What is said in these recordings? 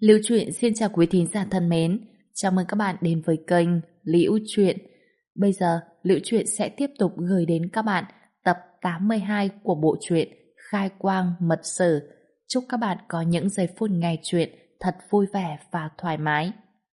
Lưu Truyện xin chào quý thính giả thân mến. Chào mừng các bạn đến với kênh Liễu Truyện. Bây giờ, Liễu Truyện sẽ tiếp tục gửi đến các bạn tập 82 của bộ truyện Khai Quang Mật Sử. Chúc các bạn có những giây phút nghe truyện thật vui vẻ và thoải mái.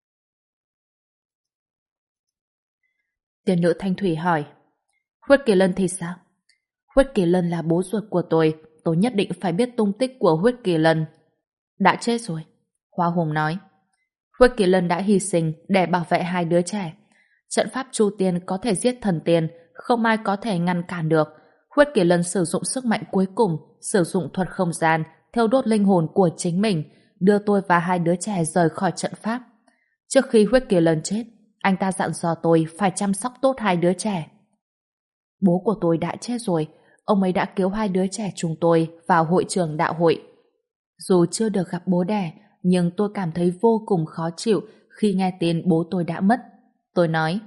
Tiên nữ Thanh Thủy hỏi: Huyết Kỳ Lân thì sao? Huyết Kỳ Lân là bố ruột của tôi nhất định phải biết tung tích của Huyết Kỳ Lân. Đã chết rồi, Hoa Hùng nói. Huyết Kỳ Lân đã hy sinh để bảo vệ hai đứa trẻ. Trận pháp Chu Tiên có thể giết thần tiên, không ai có thể ngăn cản được. Huyết Kỳ Lân sử dụng sức mạnh cuối cùng, sử dụng thuật không gian, thiêu đốt linh hồn của chính mình, đưa tôi và hai đứa trẻ rời khỏi trận pháp. Trước khi Huyết Kỳ Lân chết, anh ta dặn dò tôi phải chăm sóc tốt hai đứa trẻ. Bố của tôi đã chết rồi, ông ấy đã cứu hai đứa trẻ chúng tôi vào hội trường đạo hội. Dù chưa được gặp bố đẻ, nhưng tôi cảm thấy vô cùng khó chịu khi nghe tin bố tôi đã mất. Tôi nói: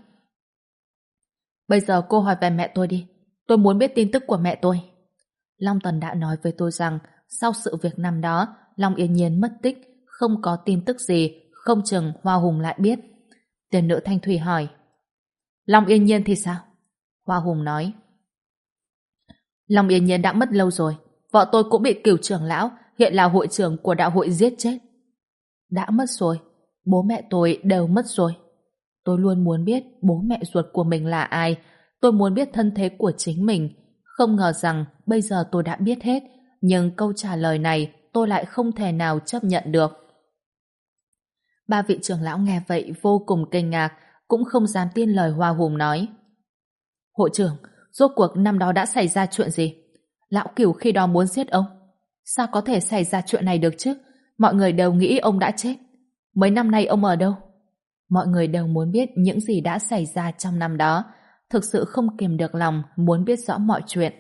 Bây giờ cô hỏi về mẹ tôi đi, tôi muốn biết tin tức của mẹ tôi. Long Tần đã nói với tôi rằng sau sự việc năm đó, Long Yên Nhiên mất tích, không có tin tức gì, không chừng Hoa Hùng lại biết. Tiên nữ Thanh Thủy hỏi: Long Yên Nhiên thì sao? Hoa Hùng nói: Long Yên Nhiên đã mất lâu rồi, vợ tôi cũng bị Cửu trưởng lão, hiện là hội trưởng của đạo hội giết chết. Đã mất rồi, bố mẹ tôi đều mất rồi. Tôi luôn muốn biết bố mẹ ruột của mình là ai, tôi muốn biết thân thế của chính mình. Không ngờ rằng bây giờ tôi đã biết hết, nhưng câu trả lời này tôi lại không thể nào chấp nhận được. Ba vị trưởng lão nghe vậy vô cùng kinh ngạc, cũng không dám tin lời Hoa Hùng nói. Hội trưởng, rốt cuộc năm đó đã xảy ra chuyện gì? Lão Cửu khi đó muốn giết ông. Sao có thể xảy ra chuyện này được chứ? Mọi người đều nghĩ ông đã chết. Mấy năm nay ông ở đâu? Mọi người đều muốn biết những gì đã xảy ra trong năm đó, thực sự không kìm được lòng muốn biết rõ mọi chuyện.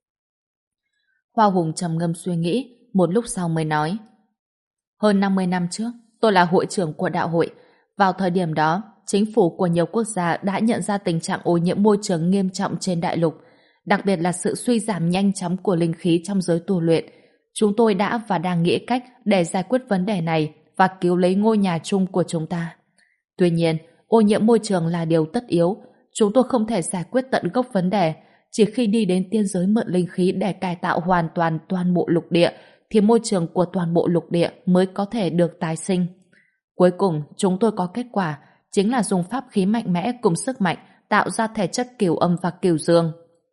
Hoa Hùng trầm ngâm suy nghĩ, một lúc sau mới nói: Hơn 50 năm trước, tôi là hội trưởng của đạo hội. Vào thời điểm đó, chính phủ của nhiều quốc gia đã nhận ra tình trạng ô nhiễm môi trường nghiêm trọng trên đại lục, đặc biệt là sự suy giảm nhanh chóng của linh khí trong giới tu luyện. Chúng tôi đã và đang nghĩ cách để giải quyết vấn đề này và cứu lấy ngôi nhà chung của chúng ta. Tuy nhiên, ô nhiễm môi trường là điều tất yếu. Chúng tôi không thể giải quyết tận gốc vấn đề. Chỉ khi đi đến tiên giới mượn linh khí để cải tạo hoàn toàn toàn bộ lục địa, thì môi trường của toàn bộ lục địa mới có thể được tái sinh. Cuối cùng, chúng tôi có kết quả, chính là dùng pháp khí mạnh mẽ cùng sức mạnh tạo ra thể chất cửu âm và cửu dương.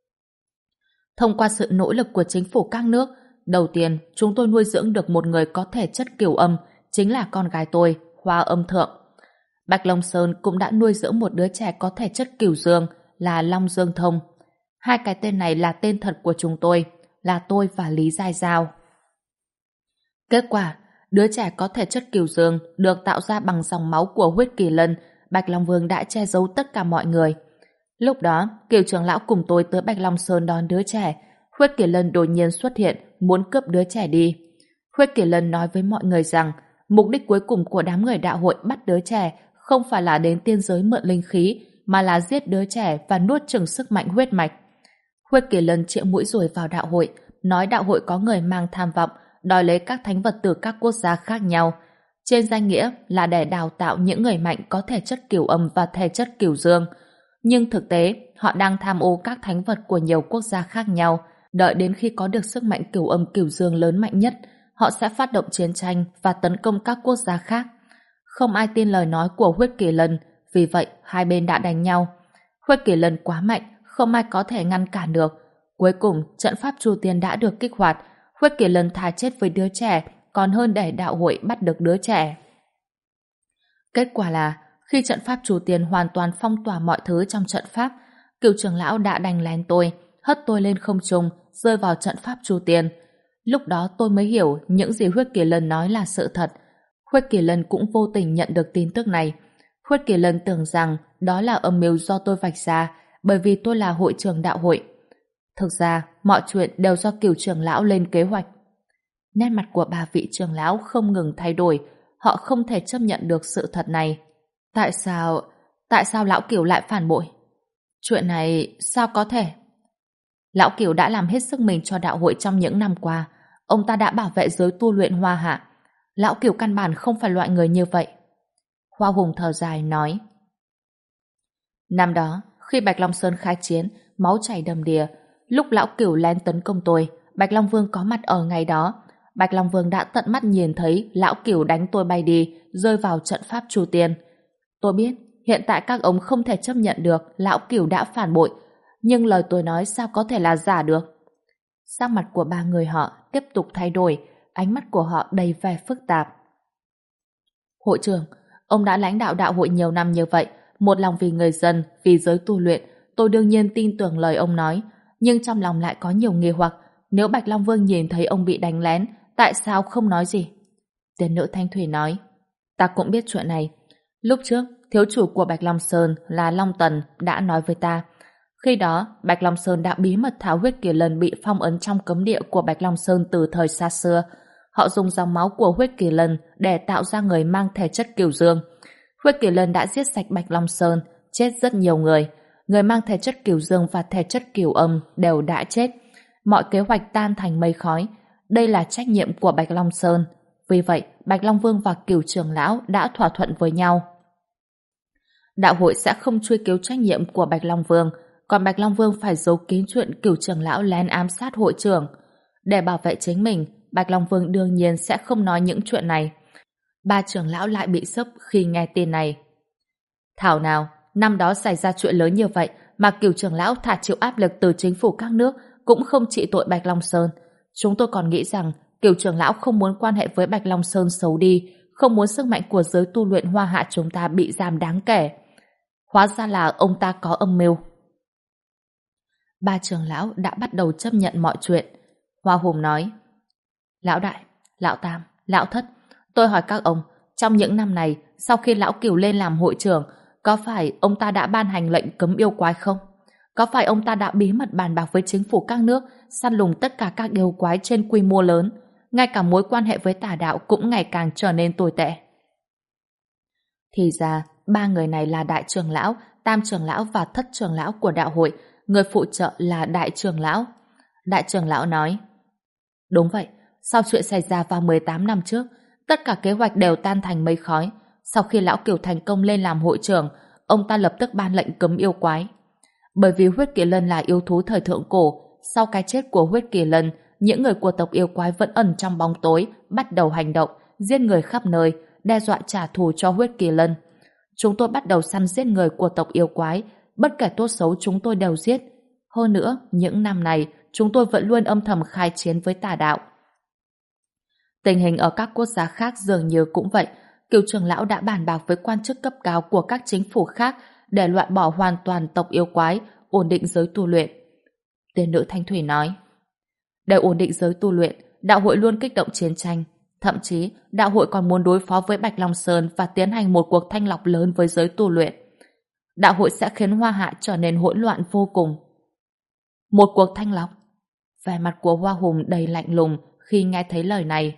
Thông qua sự nỗ lực của chính phủ các nước, đầu tiên chúng tôi nuôi dưỡng được một người có thể chất cửu âm, chính là con gái tôi, Hoa Âm Thượng. Bạch Long Sơn cũng đã nuôi dưỡng một đứa trẻ có thể chất cửu dương, là Long Dương Thông. Hai cái tên này là tên thật của chúng tôi, là tôi và Lý Giai Giao. Kết quả, đứa trẻ có thể chất cửu dương được tạo ra bằng dòng máu của Huyết Kỳ Lân. Bạch Long Vương đã che giấu tất cả mọi người. Lúc đó, Cửu trưởng lão cùng tôi tới Bạch Long Sơn đón đứa trẻ. Huyết Kỳ Lân đột nhiên xuất hiện, muốn cướp đứa trẻ đi. Huyết Kỳ Lân nói với mọi người rằng mục đích cuối cùng của đám người đạo hội bắt đứa trẻ không phải là đến tiên giới mượn linh khí, mà là giết đứa trẻ và nuốt chửng sức mạnh huyết mạch. Huyết Kỳ Lân chĩa mũi dùi vào đạo hội, nói đạo hội có người mang tham vọng, đòi lấy các thánh vật từ các quốc gia khác nhau. Trên danh nghĩa là để đào tạo những người mạnh có thể chất cửu âm và thể chất cửu dương. Nhưng thực tế, họ đang tham ô các thánh vật của nhiều quốc gia khác nhau. Đợi đến khi có được sức mạnh cửu âm cửu dương lớn mạnh nhất, họ sẽ phát động chiến tranh và tấn công các quốc gia khác. Không ai tin lời nói của Huyết Kỳ Lân, vì vậy hai bên đã đánh nhau. Huyết Kỳ Lân quá mạnh, không ai có thể ngăn cản được. Cuối cùng, trận pháp Chu Tiên đã được kích hoạt. Huyết Kỳ Lân thà chết với đứa trẻ, còn hơn để đạo hội bắt được đứa trẻ. Kết quả là, khi trận pháp Chu Tiên hoàn toàn phong tỏa mọi thứ trong trận pháp, Cửu trưởng lão đã đánh lén tôi, hất tôi lên không trung, rơi vào trận pháp Chu Tiên. Lúc đó tôi mới hiểu những gì Huyết Kỳ Lân nói là sự thật. Huyết Kỳ Lân cũng vô tình nhận được tin tức này. Huyết Kỳ Lân tưởng rằng đó là âm mưu do tôi vạch ra, bởi vì tôi là hội trưởng đạo hội. Thực ra, mọi chuyện đều do Cửu trưởng lão lên kế hoạch. Nét mặt của ba vị trưởng lão không ngừng thay đổi, họ không thể chấp nhận được sự thật này. Tại sao lão Cửu lại phản bội? Chuyện này sao có thể? Lão Cửu đã làm hết sức mình cho đạo hội trong những năm qua. Ông ta đã bảo vệ giới tu luyện Hoa Hạ. Lão Cửu căn bản không phải loại người như vậy. Hoa Hùng thở dài nói. Năm đó, khi Bạch Long Sơn khai chiến, máu chảy đầm đìa, lúc Lão Cửu lén tấn công tôi, Bạch Long Vương có mặt ở ngày đó. Bạch Long Vương đã tận mắt nhìn thấy Lão Cửu đánh tôi bay đi, rơi vào trận pháp Chu Tiên. Tôi biết, hiện tại các ông không thể chấp nhận được Lão Cửu đã phản bội, nhưng lời tôi nói sao có thể là giả được. Sắc mặt của ba người họ tiếp tục thay đổi, ánh mắt của họ đầy vẻ phức tạp. Hội trưởng, ông đã lãnh đạo đạo hội nhiều năm như vậy, một lòng vì người dân, vì giới tu luyện, tôi đương nhiên tin tưởng lời ông nói, nhưng trong lòng lại có nhiều nghi hoặc, nếu Bạch Long Vương nhìn thấy ông bị đánh lén, tại sao không nói gì? Tiên nữ Thanh Thủy nói, ta cũng biết chuyện này. Lúc trước, thiếu chủ của Bạch Long Sơn là Long Tần đã nói với ta. Khi đó, Bạch Long Sơn đã bí mật tháo huyết kỳ lân bị phong ấn trong cấm địa của Bạch Long Sơn từ thời xa xưa. Họ dùng dòng máu của huyết kỳ lân để tạo ra người mang thể chất cửu dương. Huyết kỳ lân đã giết sạch Bạch Long Sơn, chết rất nhiều người. Người mang thể chất cửu dương và thể chất cửu âm đều đã chết. Mọi kế hoạch tan thành mây khói. Đây là trách nhiệm của Bạch Long Sơn. Vì vậy, Bạch Long Vương và Cửu trưởng lão đã thỏa thuận với nhau. Đạo hội sẽ không truy cứu trách nhiệm của Bạch Long Vương, còn Bạch Long Vương phải giấu kín chuyện Cửu trưởng lão lén ám sát hội trưởng. Để bảo vệ chính mình, Bạch Long Vương đương nhiên sẽ không nói những chuyện này. Ba trưởng lão lại bị sốc khi nghe tin này. Thảo nào, năm đó xảy ra chuyện lớn như vậy mà Cửu trưởng lão thà chịu áp lực từ chính phủ các nước cũng không trị tội Bạch Long Sơn. Chúng tôi còn nghĩ rằng Cửu trưởng lão không muốn quan hệ với Bạch Long Sơn xấu đi, không muốn sức mạnh của giới tu luyện Hoa Hạ chúng ta bị giảm đáng kể. Hóa ra là ông ta có âm mưu. Ba trưởng lão đã bắt đầu chấp nhận mọi chuyện. Hoa Hùng nói, Lão Đại, Lão Tam, Lão Thất, tôi hỏi các ông, trong những năm này, sau khi Lão Cửu lên làm hội trưởng, có phải ông ta đã ban hành lệnh cấm yêu quái không? Có phải ông ta đã bí mật bàn bạc với chính phủ các nước, săn lùng tất cả các yêu quái trên quy mô lớn, ngay cả mối quan hệ với tà đạo cũng ngày càng trở nên tồi tệ? Thì ra, ba người này là đại trưởng lão, tam trưởng lão và thất trưởng lão của đạo hội, người phụ trợ là đại trưởng lão. Đại trưởng lão nói, đúng vậy, sau chuyện xảy ra vào 18 năm trước, tất cả kế hoạch đều tan thành mây khói. Sau khi Lão Cửu thành công lên làm hội trưởng, ông ta lập tức ban lệnh cấm yêu quái. Bởi vì huyết kỳ lân là yêu thú thời thượng cổ, sau cái chết của huyết kỳ lân, những người của tộc yêu quái vẫn ẩn trong bóng tối, bắt đầu hành động, giết người khắp nơi, đe dọa trả thù cho huyết kỳ lân. Chúng tôi bắt đầu săn giết người của tộc yêu quái, bất kể tốt xấu chúng tôi đều giết. Hơn nữa, những năm này, chúng tôi vẫn luôn âm thầm khai chiến với tà đạo. Tình hình ở các quốc gia khác dường như cũng vậy. Cửu trưởng lão đã bàn bạc với quan chức cấp cao của các chính phủ khác để loại bỏ hoàn toàn tộc yêu quái, ổn định giới tu luyện. Tiên nữ Thanh Thủy nói, để ổn định giới tu luyện, đạo hội luôn kích động chiến tranh. Thậm chí, đạo hội còn muốn đối phó với Bạch Long Sơn và tiến hành một cuộc thanh lọc lớn với giới tu luyện. Đạo hội sẽ khiến Hoa Hạ trở nên hỗn loạn vô cùng. Một cuộc thanh lọc? Vẻ mặt của Hoa Hùng đầy lạnh lùng khi nghe thấy lời này.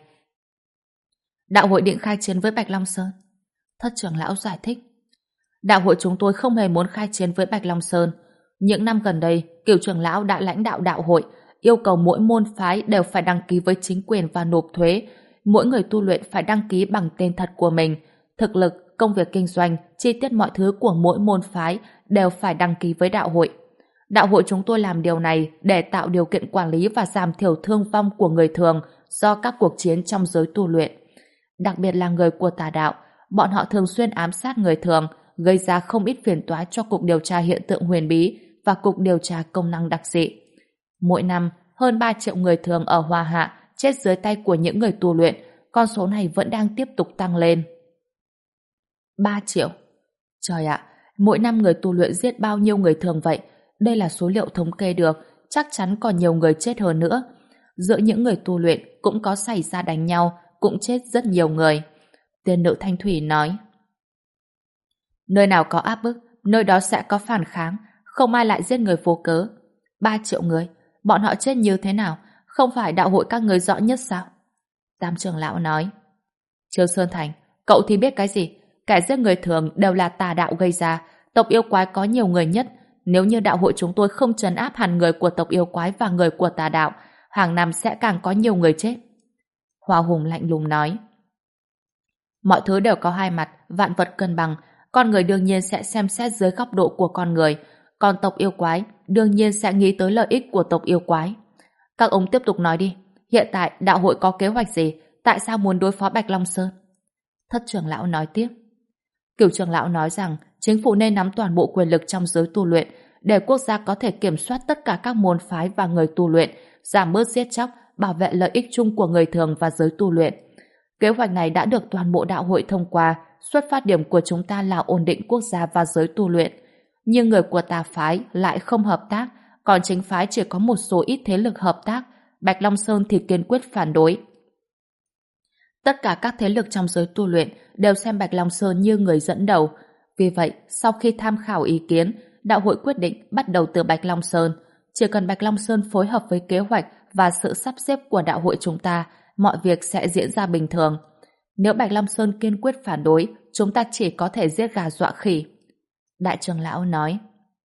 Đạo hội định khai chiến với Bạch Long Sơn. Thất trưởng lão giải thích. Đạo hội chúng tôi không hề muốn khai chiến với Bạch Long Sơn. Những năm gần đây, Cửu trưởng lão đã lãnh đạo đạo hội, yêu cầu mỗi môn phái đều phải đăng ký với chính quyền và nộp thuế. Mỗi người tu luyện phải đăng ký bằng tên thật của mình. Thực lực, công việc kinh doanh, chi tiết mọi thứ của mỗi môn phái đều phải đăng ký với đạo hội. Đạo hội chúng tôi làm điều này để tạo điều kiện quản lý và giảm thiểu thương vong của người thường do các cuộc chiến trong giới tu luyện. Đặc biệt là người của tà đạo, bọn họ thường xuyên ám sát người thường, gây ra không ít phiền toái cho Cục Điều tra Hiện tượng Huyền Bí và Cục Điều tra Công năng Đặc dị. Mỗi năm, hơn 3 triệu người thường ở Hoa Hạ chết dưới tay của những người tu luyện, con số này vẫn đang tiếp tục tăng lên. 3 triệu? Trời ạ, mỗi năm người tu luyện giết bao nhiêu người thường vậy? Đây là số liệu thống kê được, chắc chắn còn nhiều người chết hơn nữa. Giữa những người tu luyện cũng có xảy ra đánh nhau, cũng chết rất nhiều người. Tiên nữ Thanh Thủy nói, nơi nào có áp bức, nơi đó sẽ có phản kháng, không ai lại giết người vô cớ. 3 triệu người, bọn họ chết như thế nào? Không phải đạo hội các người rõ nhất sao? Tam trưởng lão nói, Trương Sơn Thành, cậu thì biết cái gì? Kẻ giết người thường đều là tà đạo gây ra, tộc yêu quái có nhiều người nhất. Nếu như đạo hội chúng tôi không trấn áp hẳn người của tộc yêu quái và người của tà đạo, hàng năm sẽ càng có nhiều người chết. Hoa Hùng lạnh lùng nói, Mọi thứ đều có hai mặt, vạn vật cân bằng, con người đương nhiên sẽ xem xét dưới góc độ của con người, còn tộc yêu quái đương nhiên sẽ nghĩ tới lợi ích của tộc yêu quái. Các ông tiếp tục nói đi, hiện tại đạo hội có kế hoạch gì, tại sao muốn đối phó Bạch Long Sơn? Thất trưởng lão nói tiếp. Cửu trưởng lão nói rằng chính phủ nên nắm toàn bộ quyền lực trong giới tu luyện để quốc gia có thể kiểm soát tất cả các môn phái và người tu luyện, giảm bớt giết chóc, bảo vệ lợi ích chung của người thường và giới tu luyện. Kế hoạch này đã được toàn bộ đạo hội thông qua, xuất phát điểm của chúng ta là ổn định quốc gia và giới tu luyện. Nhưng người của tà phái lại không hợp tác, còn chính phái chỉ có một số ít thế lực hợp tác, Bạch Long Sơn thì kiên quyết phản đối. Tất cả các thế lực trong giới tu luyện đều xem Bạch Long Sơn như người dẫn đầu. Vì vậy, sau khi tham khảo ý kiến, đạo hội quyết định bắt đầu từ Bạch Long Sơn. Chỉ cần Bạch Long Sơn phối hợp với kế hoạch và sự sắp xếp của đạo hội chúng ta, mọi việc sẽ diễn ra bình thường. Nếu Bạch Long Sơn kiên quyết phản đối, chúng ta chỉ có thể giết gà dọa khỉ. Đại trưởng lão nói.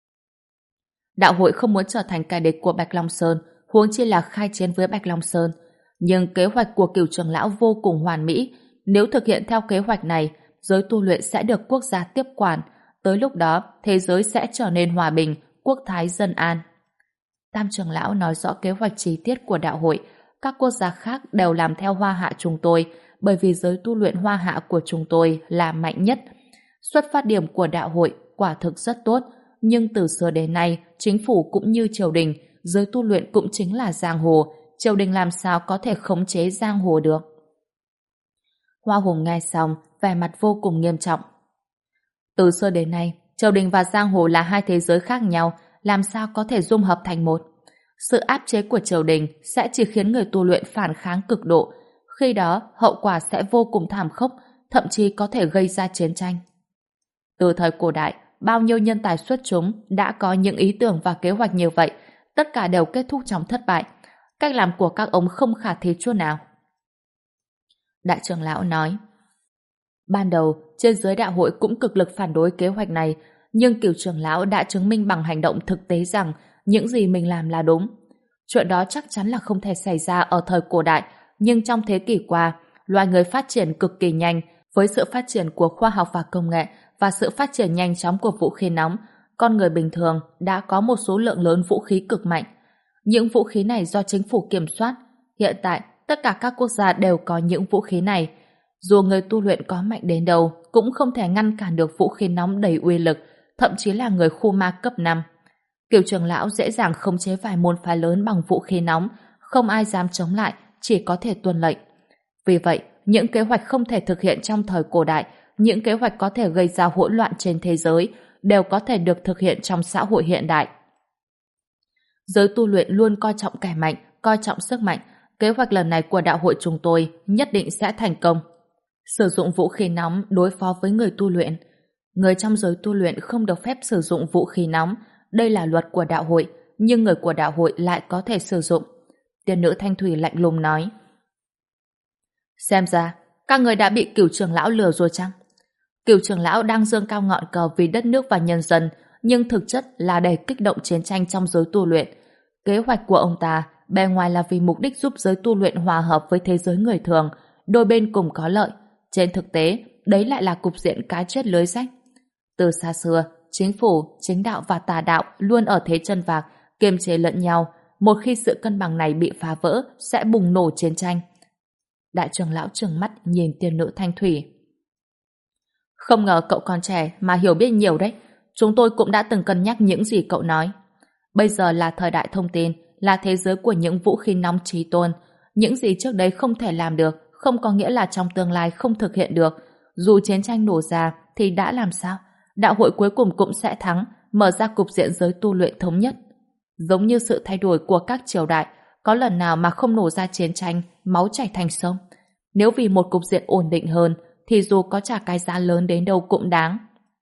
Đạo hội không muốn trở thành kẻ địch của Bạch Long Sơn, huống chi là khai chiến với Bạch Long Sơn. Nhưng kế hoạch của Cửu trưởng lão vô cùng hoàn mỹ. Nếu thực hiện theo kế hoạch này, giới tu luyện sẽ được quốc gia tiếp quản. Tới lúc đó, thế giới sẽ trở nên hòa bình, quốc thái dân an. Tam trưởng lão nói rõ kế hoạch chi tiết của đạo hội. Các quốc gia khác đều làm theo Hoa Hạ chúng tôi, bởi vì giới tu luyện Hoa Hạ của chúng tôi là mạnh nhất. Xuất phát điểm của đạo hội quả thực rất tốt, nhưng từ xưa đến nay, chính phủ cũng như triều đình, giới tu luyện cũng chính là giang hồ, triều đình làm sao có thể khống chế giang hồ được. Hoa Hùng nghe xong, vẻ mặt vô cùng nghiêm trọng. Từ xưa đến nay, triều đình và giang hồ là hai thế giới khác nhau, làm sao có thể dung hợp thành một. Sự áp chế của triều đình sẽ chỉ khiến người tu luyện phản kháng cực độ, khi đó hậu quả sẽ vô cùng thảm khốc, thậm chí có thể gây ra chiến tranh. Từ thời cổ đại, bao nhiêu nhân tài xuất chúng đã có những ý tưởng và kế hoạch như vậy, tất cả đều kết thúc trong thất bại. Cách làm của các ông không khả thi chút nào. Đại trưởng lão nói. Ban đầu, trên giới đạo hội cũng cực lực phản đối kế hoạch này, nhưng Cửu trưởng lão đã chứng minh bằng hành động thực tế rằng những gì mình làm là đúng. Chuyện đó chắc chắn là không thể xảy ra ở thời cổ đại, nhưng trong thế kỷ qua, loài người phát triển cực kỳ nhanh, với sự phát triển của khoa học và công nghệ và sự phát triển nhanh chóng của vũ khí nóng, con người bình thường đã có một số lượng lớn vũ khí cực mạnh. Những vũ khí này do chính phủ kiểm soát. Hiện tại, tất cả các quốc gia đều có những vũ khí này. Dù người tu luyện có mạnh đến đâu, cũng không thể ngăn cản được vũ khí nóng đầy uy lực, thậm chí là người khu ma cấp 5. Cửu trưởng lão dễ dàng khống chế vài môn phái lớn bằng vũ khí nóng, không ai dám chống lại, chỉ có thể tuân lệnh. Vì vậy, những kế hoạch không thể thực hiện trong thời cổ đại, những kế hoạch có thể gây ra hỗn loạn trên thế giới, đều có thể được thực hiện trong xã hội hiện đại. Giới tu luyện luôn coi trọng kẻ mạnh, coi trọng sức mạnh. Kế hoạch lần này của đạo hội chúng tôi nhất định sẽ thành công. Sử dụng vũ khí nóng đối phó với người tu luyện. Người trong giới tu luyện không được phép sử dụng vũ khí nóng. Đây là luật của đạo hội, nhưng người của đạo hội lại có thể sử dụng. Tiên nữ Thanh Thủy lạnh lùng nói. Xem ra, các người đã bị Cửu trưởng lão lừa rồi chăng? Cửu trưởng lão đang giương cao ngọn cờ vì đất nước và nhân dân, nhưng thực chất là để kích động chiến tranh trong giới tu luyện. Kế hoạch của ông ta bề ngoài là vì mục đích giúp giới tu luyện hòa hợp với thế giới người thường, đôi bên cùng có lợi. Trên thực tế, đấy lại là cục diện cá chết lưới rách. Từ xa xưa, chính phủ, chính đạo và tà đạo luôn ở thế chân vạc, kiềm chế lẫn nhau. Một khi sự cân bằng này bị phá vỡ, sẽ bùng nổ chiến tranh. Đại trưởng lão trừng mắt nhìn tiên nữ Thanh Thủy. Không ngờ cậu còn trẻ mà hiểu biết nhiều đấy. Chúng tôi cũng đã từng cân nhắc những gì cậu nói. Bây giờ là thời đại thông tin, là thế giới của những vũ khí nóng trí tôn. Những gì trước đây không thể làm được, không có nghĩa là trong tương lai không thực hiện được. Dù chiến tranh nổ ra, thì đã làm sao? Đạo hội cuối cùng cũng sẽ thắng, mở ra cục diện giới tu luyện thống nhất. Giống như sự thay đổi của các triều đại, có lần nào mà không nổ ra chiến tranh, máu chảy thành sông. Nếu vì một cục diện ổn định hơn, thì dù có trả cái giá lớn đến đâu cũng đáng.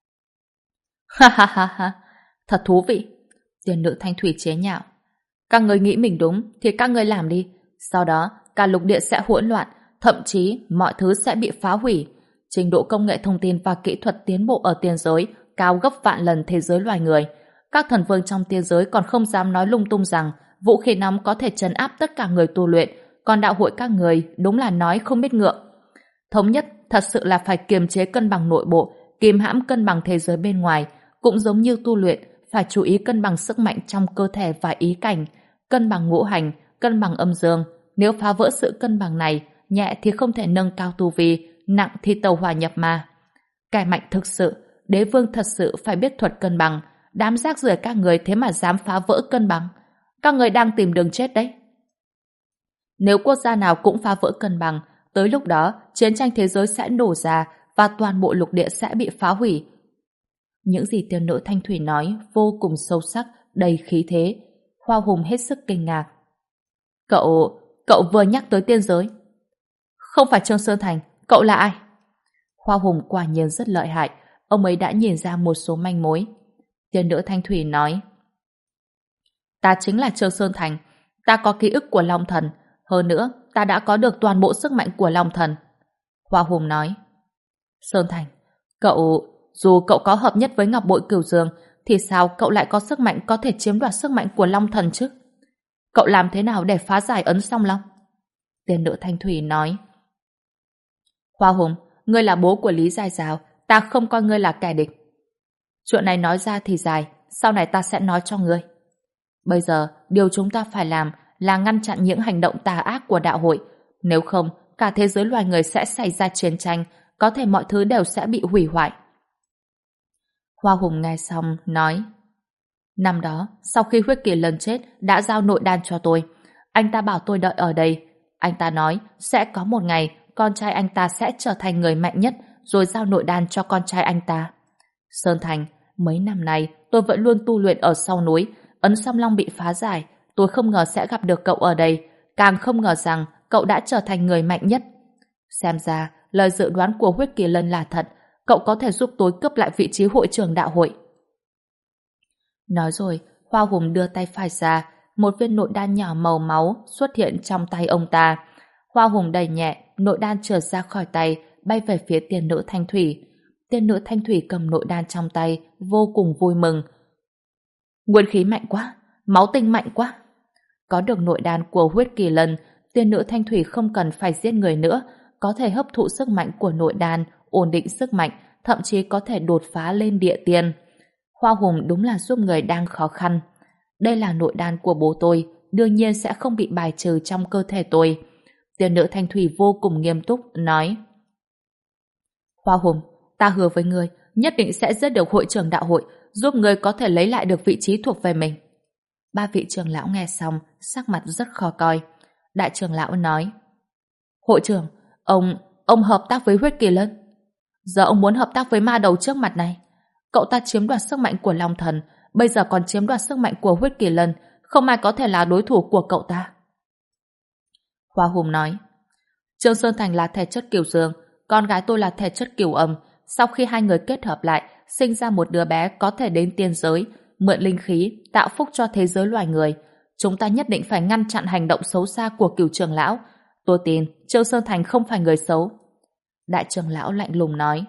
Ha ha ha ha, thật thú vị. Tiên nữ Thanh Thủy chế nhạo. Các người nghĩ mình đúng thì các người làm đi. Sau đó, cả lục địa sẽ hỗn loạn, thậm chí mọi thứ sẽ bị phá hủy. Trình độ công nghệ thông tin và kỹ thuật tiến bộ ở tiên giới cao gấp vạn lần thế giới loài người. Các thần vương trong tiên giới còn không dám nói lung tung rằng vũ khí nóng có thể trấn áp tất cả người tu luyện, còn đạo hội các người đúng là nói không biết ngượng. Thống nhất thật sự là phải kiềm chế cân bằng nội bộ, kìm hãm cân bằng thế giới bên ngoài, cũng giống như tu luyện, phải chú ý cân bằng sức mạnh trong cơ thể và ý cảnh, cân bằng ngũ hành, cân bằng âm dương. Nếu phá vỡ sự cân bằng này, nhẹ thì không thể nâng cao tu vi, nặng thì tẩu hỏa nhập ma. Kẻ mạnh thực sự, đế vương thật sự phải biết thuật cân bằng, đám rác rưởi các người thế mà dám phá vỡ cân bằng. Các người đang tìm đường chết đấy. Nếu quốc gia nào cũng phá vỡ cân bằng, tới lúc đó chiến tranh thế giới sẽ nổ ra và toàn bộ lục địa sẽ bị phá hủy. Những gì tiên nữ Thanh Thủy nói vô cùng sâu sắc, đầy khí thế. Hoa Hùng hết sức kinh ngạc. Cậu vừa nhắc tới tiên giới. Không phải Trương Sơn Thành, cậu là ai? Hoa Hùng quả nhiên rất lợi hại, ông ấy đã nhìn ra một số manh mối. Tiên nữ Thanh Thủy nói: Ta chính là Trương Sơn Thành, ta có ký ức của Long Thần, hơn nữa ta đã có được toàn bộ sức mạnh của Long Thần. Hoa Hùng nói: Sơn Thành, dù cậu có hợp nhất với Ngọc Bội Cửu Dương, thì sao cậu lại có sức mạnh có thể chiếm đoạt sức mạnh của Long Thần chứ? Cậu làm thế nào để phá giải ấn Song Long? Tiên nữ Thanh Thủy nói: Hoa Hùng, ngươi là bố của Lý Giai Giáo, ta không coi ngươi là kẻ địch. Chuyện này nói ra thì dài, sau này ta sẽ nói cho ngươi. Bây giờ, điều chúng ta phải làm là ngăn chặn những hành động tà ác của đạo hội. Nếu không, cả thế giới loài người sẽ xảy ra chiến tranh, có thể mọi thứ đều sẽ bị hủy hoại. Hoa Hùng nghe xong, nói: Năm đó, sau khi Huyết Kỳ Lân chết, đã giao nội đan cho tôi. Anh ta bảo tôi đợi ở đây. Anh ta nói, sẽ có một ngày, con trai anh ta sẽ trở thành người mạnh nhất, rồi giao nội đan cho con trai anh ta. Sơn Thành, mấy năm nay, tôi vẫn luôn tu luyện ở sau núi. Ấn Song Long bị phá giải, tôi không ngờ sẽ gặp được cậu ở đây, càng không ngờ rằng cậu đã trở thành người mạnh nhất. Xem ra, lời dự đoán của Huyết Kỳ Lân là thật, cậu có thể giúp tôi cướp lại vị trí hội trưởng đạo hội. Nói rồi, Hoa Hùng đưa tay phải ra, một viên nội đan nhỏ màu máu xuất hiện trong tay ông ta. Hoa Hùng đẩy nhẹ, nội đan trượt ra khỏi tay, bay về phía tiên nữ Thanh Thủy. Tiên nữ Thanh Thủy cầm nội đan trong tay, vô cùng vui mừng. Nguyên khí mạnh quá, máu tinh mạnh quá. Có được nội đan của Huyết Kỳ Lân, tiên nữ Thanh Thủy không cần phải giết người nữa, có thể hấp thụ sức mạnh của nội đan, ổn định sức mạnh, thậm chí có thể đột phá lên địa tiên. Hoa Hùng đúng là giúp người đang khó khăn. Đây là nội đan của bố tôi, đương nhiên sẽ không bị bài trừ trong cơ thể tôi. Tiên nữ Thanh Thủy vô cùng nghiêm túc, nói: Hoa Hùng, ta hứa với ngươi, nhất định sẽ giết được hội trưởng đạo hội, giúp ngươi có thể lấy lại được vị trí thuộc về mình. Ba vị trưởng lão nghe xong, sắc mặt rất khó coi. Đại trưởng lão nói: Hội trưởng, ông hợp tác với Huyết Kỳ Lân. Giờ ông muốn hợp tác với ma đầu trước mặt này. Cậu ta chiếm đoạt sức mạnh của Long Thần, bây giờ còn chiếm đoạt sức mạnh của Huyết Kỳ Lân, không ai có thể là đối thủ của cậu ta. Hoa Hùng nói: Trương Sơn Thành là thể chất Cửu Dương, con gái tôi là thể chất Cửu Âm. Sau khi hai người kết hợp lại, sinh ra một đứa bé có thể đến tiên giới, mượn linh khí, tạo phúc cho thế giới loài người. Chúng ta nhất định phải ngăn chặn hành động xấu xa của Cửu trưởng lão. Tôi tin Trương Sơn Thành không phải người xấu. Đại trưởng lão lạnh lùng nói: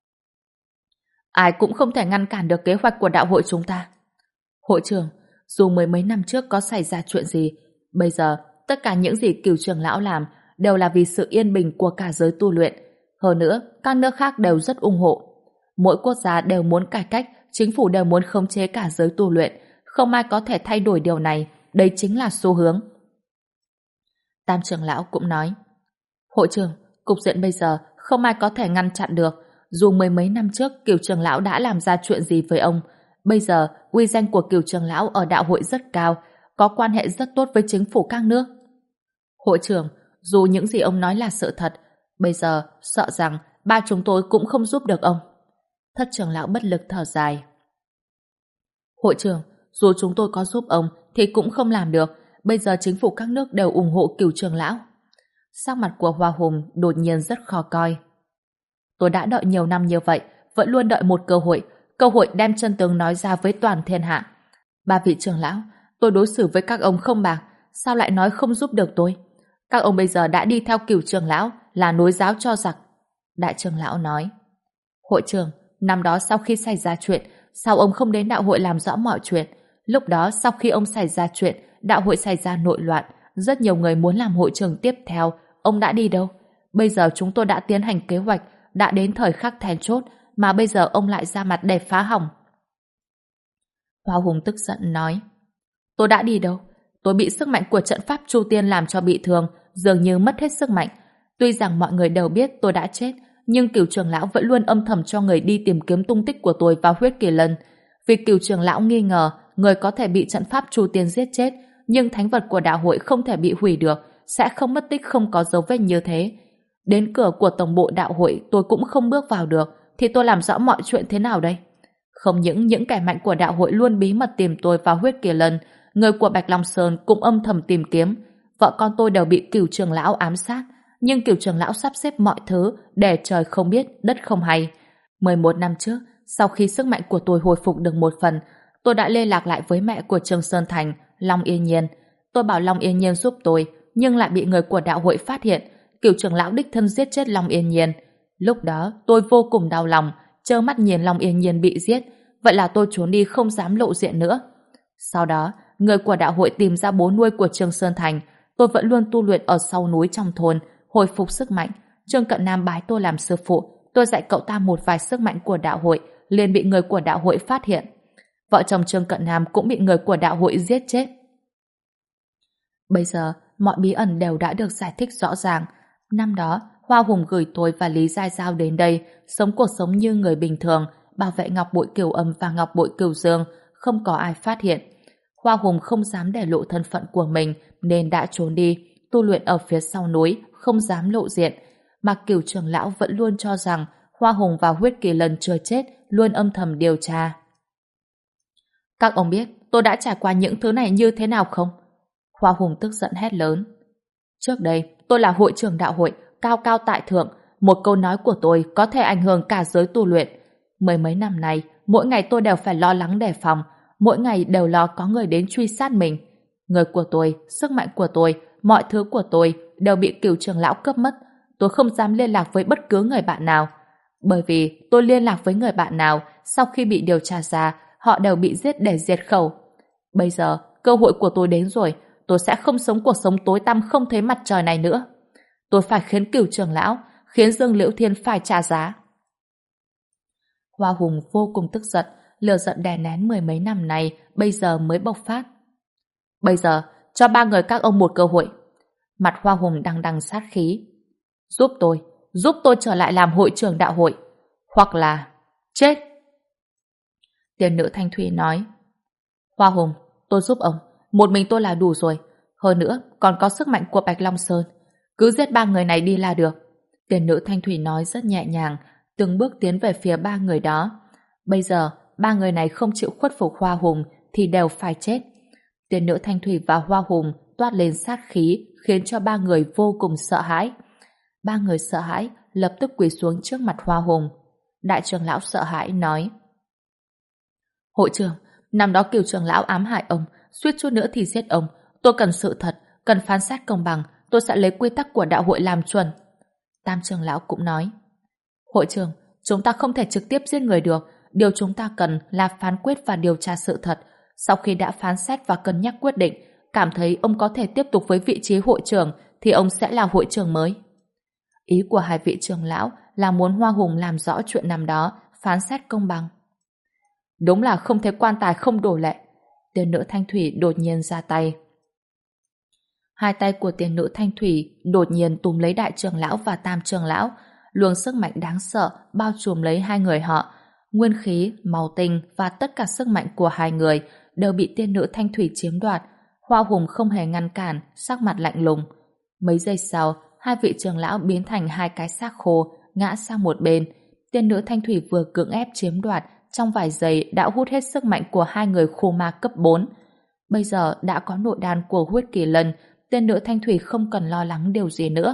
Ai cũng không thể ngăn cản được kế hoạch của đạo hội chúng ta. Hội trưởng, dù mười mấy năm trước có xảy ra chuyện gì, bây giờ tất cả những gì Cửu trưởng lão làm đều là vì sự yên bình của cả giới tu luyện. Hơn nữa, các nước khác đều rất ủng hộ. Mỗi quốc gia đều muốn cải cách, chính phủ đều muốn khống chế cả giới tu luyện. Không ai có thể thay đổi điều này, đây chính là xu hướng. Tam trưởng lão cũng nói: Hội trưởng, cục diện bây giờ không ai có thể ngăn chặn được. Dù mười mấy năm trước Cửu trưởng lão đã làm ra chuyện gì với ông, bây giờ uy danh của Cửu trưởng lão ở đạo hội rất cao, có quan hệ rất tốt với chính phủ các nước. Hội trưởng, dù những gì ông nói là sự thật, bây giờ sợ rằng ba chúng tôi cũng không giúp được ông. Thất trưởng lão bất lực thở dài. Hội trưởng, dù chúng tôi có giúp ông thì cũng không làm được, bây giờ chính phủ các nước đều ủng hộ Cửu trưởng lão. Sắc mặt của Hoa Hùng đột nhiên rất khó coi. Tôi đã đợi nhiều năm như vậy, vẫn luôn đợi một cơ hội đem chân tướng nói ra với toàn thiên hạ. Ba vị trưởng lão, tôi đối xử với các ông không bạc, sao lại nói không giúp được tôi? Các ông bây giờ đã đi theo Cửu trưởng lão, là nối giáo cho giặc. Đại trưởng lão nói: Hội trưởng, năm đó sau khi xảy ra chuyện, sao ông không đến đạo hội làm rõ mọi chuyện? Lúc đó sau khi ông xảy ra chuyện, đạo hội xảy ra nội loạn, rất nhiều người muốn làm hội trưởng tiếp theo, ông đã đi đâu? Bây giờ chúng tôi đã tiến hành kế hoạch, đã đến thời khắc then chốt, mà bây giờ ông lại ra mặt để phá hỏng. Hoa Hùng tức giận nói, tôi đã đi đâu? Tôi bị sức mạnh của trận pháp Chu Tiên làm cho bị thương, dường như mất hết sức mạnh. Tuy rằng mọi người đều biết tôi đã chết, nhưng Cửu trưởng lão vẫn luôn âm thầm cho người đi tìm kiếm tung tích của tôi và Huyết Kỳ Lân. Vì Cửu trưởng lão nghi ngờ người có thể bị trận pháp Chu Tiên giết chết, nhưng thánh vật của đạo hội không thể bị hủy được, sẽ không mất tích không có dấu vết như thế. Đến cửa của tổng bộ đạo hội tôi cũng không bước vào được, thì tôi làm rõ mọi chuyện thế nào đây? Không những kẻ mạnh của đạo hội luôn bí mật tìm tôi và Huyết Kỳ Lân, người của Bạch Long Sơn cũng âm thầm tìm kiếm. Vợ con tôi đều bị Cửu trưởng lão ám sát, nhưng Cửu trưởng lão sắp xếp mọi thứ để trời không biết, đất không hay. 11 năm trước, sau khi sức mạnh của tôi hồi phục được một phần, tôi đã liên lạc lại với mẹ của Trường Sơn Thành, Long Yên Nhiên. Tôi bảo Long Yên Nhiên giúp tôi, nhưng lại bị người của đạo hội phát hiện, Cửu trưởng lão đích thân giết chết Long Yên Nhiên. Lúc đó, tôi vô cùng đau lòng, trơ mắt nhìn Long Yên Nhiên bị giết, vậy là tôi trốn đi không dám lộ diện nữa. Sau đó, người của đạo hội tìm ra bố nuôi của Trường Sơn Thành, tôi vẫn luôn tu luyện ở sau núi trong thôn, hồi phục sức mạnh. Trương Cận Nam bái tôi làm sư phụ, tôi dạy cậu ta một vài sức mạnh của đạo hội, liền bị người của đạo hội phát hiện. Vợ chồng Trương Cận Nam cũng bị người của đạo hội giết chết. Bây giờ, mọi bí ẩn đều đã được giải thích rõ ràng. Năm đó, Hoa Hùng gửi tôi và Lý Giai Giao đến đây, sống cuộc sống như người bình thường, bảo vệ Ngọc Bội Cửu Âm và Ngọc Bội Cửu Dương, không có ai phát hiện. Hoa Hùng không dám để lộ thân phận của mình, nên đã trốn đi, tu luyện ở phía sau núi, không dám lộ diện. Mà Cửu trưởng lão vẫn luôn cho rằng Hoa Hùng và Huyết Kỳ Lân chưa chết, luôn âm thầm điều tra. Các ông biết tôi đã trải qua những thứ này như thế nào không? Hoa Hùng tức giận hét lớn. Trước đây, tôi là hội trưởng đạo hội, cao cao tại thượng, một câu nói của tôi có thể ảnh hưởng cả giới tu luyện. Mười mấy năm nay, mỗi ngày tôi đều phải lo lắng đề phòng, mỗi ngày đều lo có người đến truy sát mình. Người của tôi, sức mạnh của tôi, mọi thứ của tôi đều bị Cửu trưởng lão cướp mất. Tôi không dám liên lạc với bất cứ người bạn nào. Bởi vì tôi liên lạc với người bạn nào, sau khi bị điều tra ra, họ đều bị giết để diệt khẩu. Bây giờ, cơ hội của tôi đến rồi, tôi sẽ không sống cuộc sống tối tăm không thấy mặt trời này nữa. Tôi phải khiến Cửu trưởng lão, khiến Dương Liễu Thiên phải trả giá. Hoa Hùng vô cùng tức giận, lửa giận đè nén mười mấy năm nay bây giờ mới bộc phát. Bây giờ, cho ba người các ông một cơ hội. Mặt Hoa Hùng đằng đằng sát khí. Giúp tôi trở lại làm hội trưởng đạo hội. Hoặc là chết. Tiền nữ Thanh Thủy nói, Hoa Hùng, tôi giúp ông, một mình tôi là đủ rồi. Hơn nữa, còn có sức mạnh của Bạch Long Sơn. Cứ giết ba người này đi là được. Tiền nữ Thanh Thủy nói rất nhẹ nhàng, từng bước tiến về phía ba người đó. Bây giờ, ba người này không chịu khuất phục Hoa Hùng thì đều phải chết. Tiền nữ Thanh Thủy và Hoa Hùng toát lên sát khí, khiến cho ba người vô cùng sợ hãi. Ba người sợ hãi, lập tức quỳ xuống trước mặt Hoa Hùng. Đại trưởng lão sợ hãi nói, hội trưởng, năm đó Cửu trưởng lão ám hại ông, suýt chút nữa thì giết ông. Tôi cần sự thật, cần phán xét công bằng, tôi sẽ lấy quy tắc của đạo hội làm chuẩn. Tam trưởng lão cũng nói, hội trưởng, chúng ta không thể trực tiếp giết người được, điều chúng ta cần là phán quyết và điều tra sự thật. Sau khi đã phán xét và cân nhắc quyết định, cảm thấy ông có thể tiếp tục với vị trí hội trưởng thì ông sẽ là hội trưởng mới. Ý của hai vị trưởng lão là muốn Hoa Hùng làm rõ chuyện năm đó, phán xét công bằng. Đúng là không thể quan tài không đổ lệ. Tiền nữ Thanh Thủy đột nhiên ra tay. Hai tay của tiền nữ Thanh Thủy đột nhiên túm lấy đại trưởng lão và tam trưởng lão, luồng sức mạnh đáng sợ bao trùm lấy hai người họ. Nguyên khí, màu tinh và tất cả sức mạnh của hai người đều bị tiên nữ Thanh Thủy chiếm đoạt. Hoa Hùng không hề ngăn cản, sắc mặt lạnh lùng. Mấy giây sau, hai vị trưởng lão biến thành hai cái xác khô, ngã sang một bên. Tiên nữ Thanh Thủy vừa cưỡng ép chiếm đoạt, trong vài giây đã hút hết sức mạnh của hai người khô ma cấp 4. Bây giờ đã có nội đan của Huyết Kỳ Lân, tiên nữ Thanh Thủy không cần lo lắng điều gì nữa.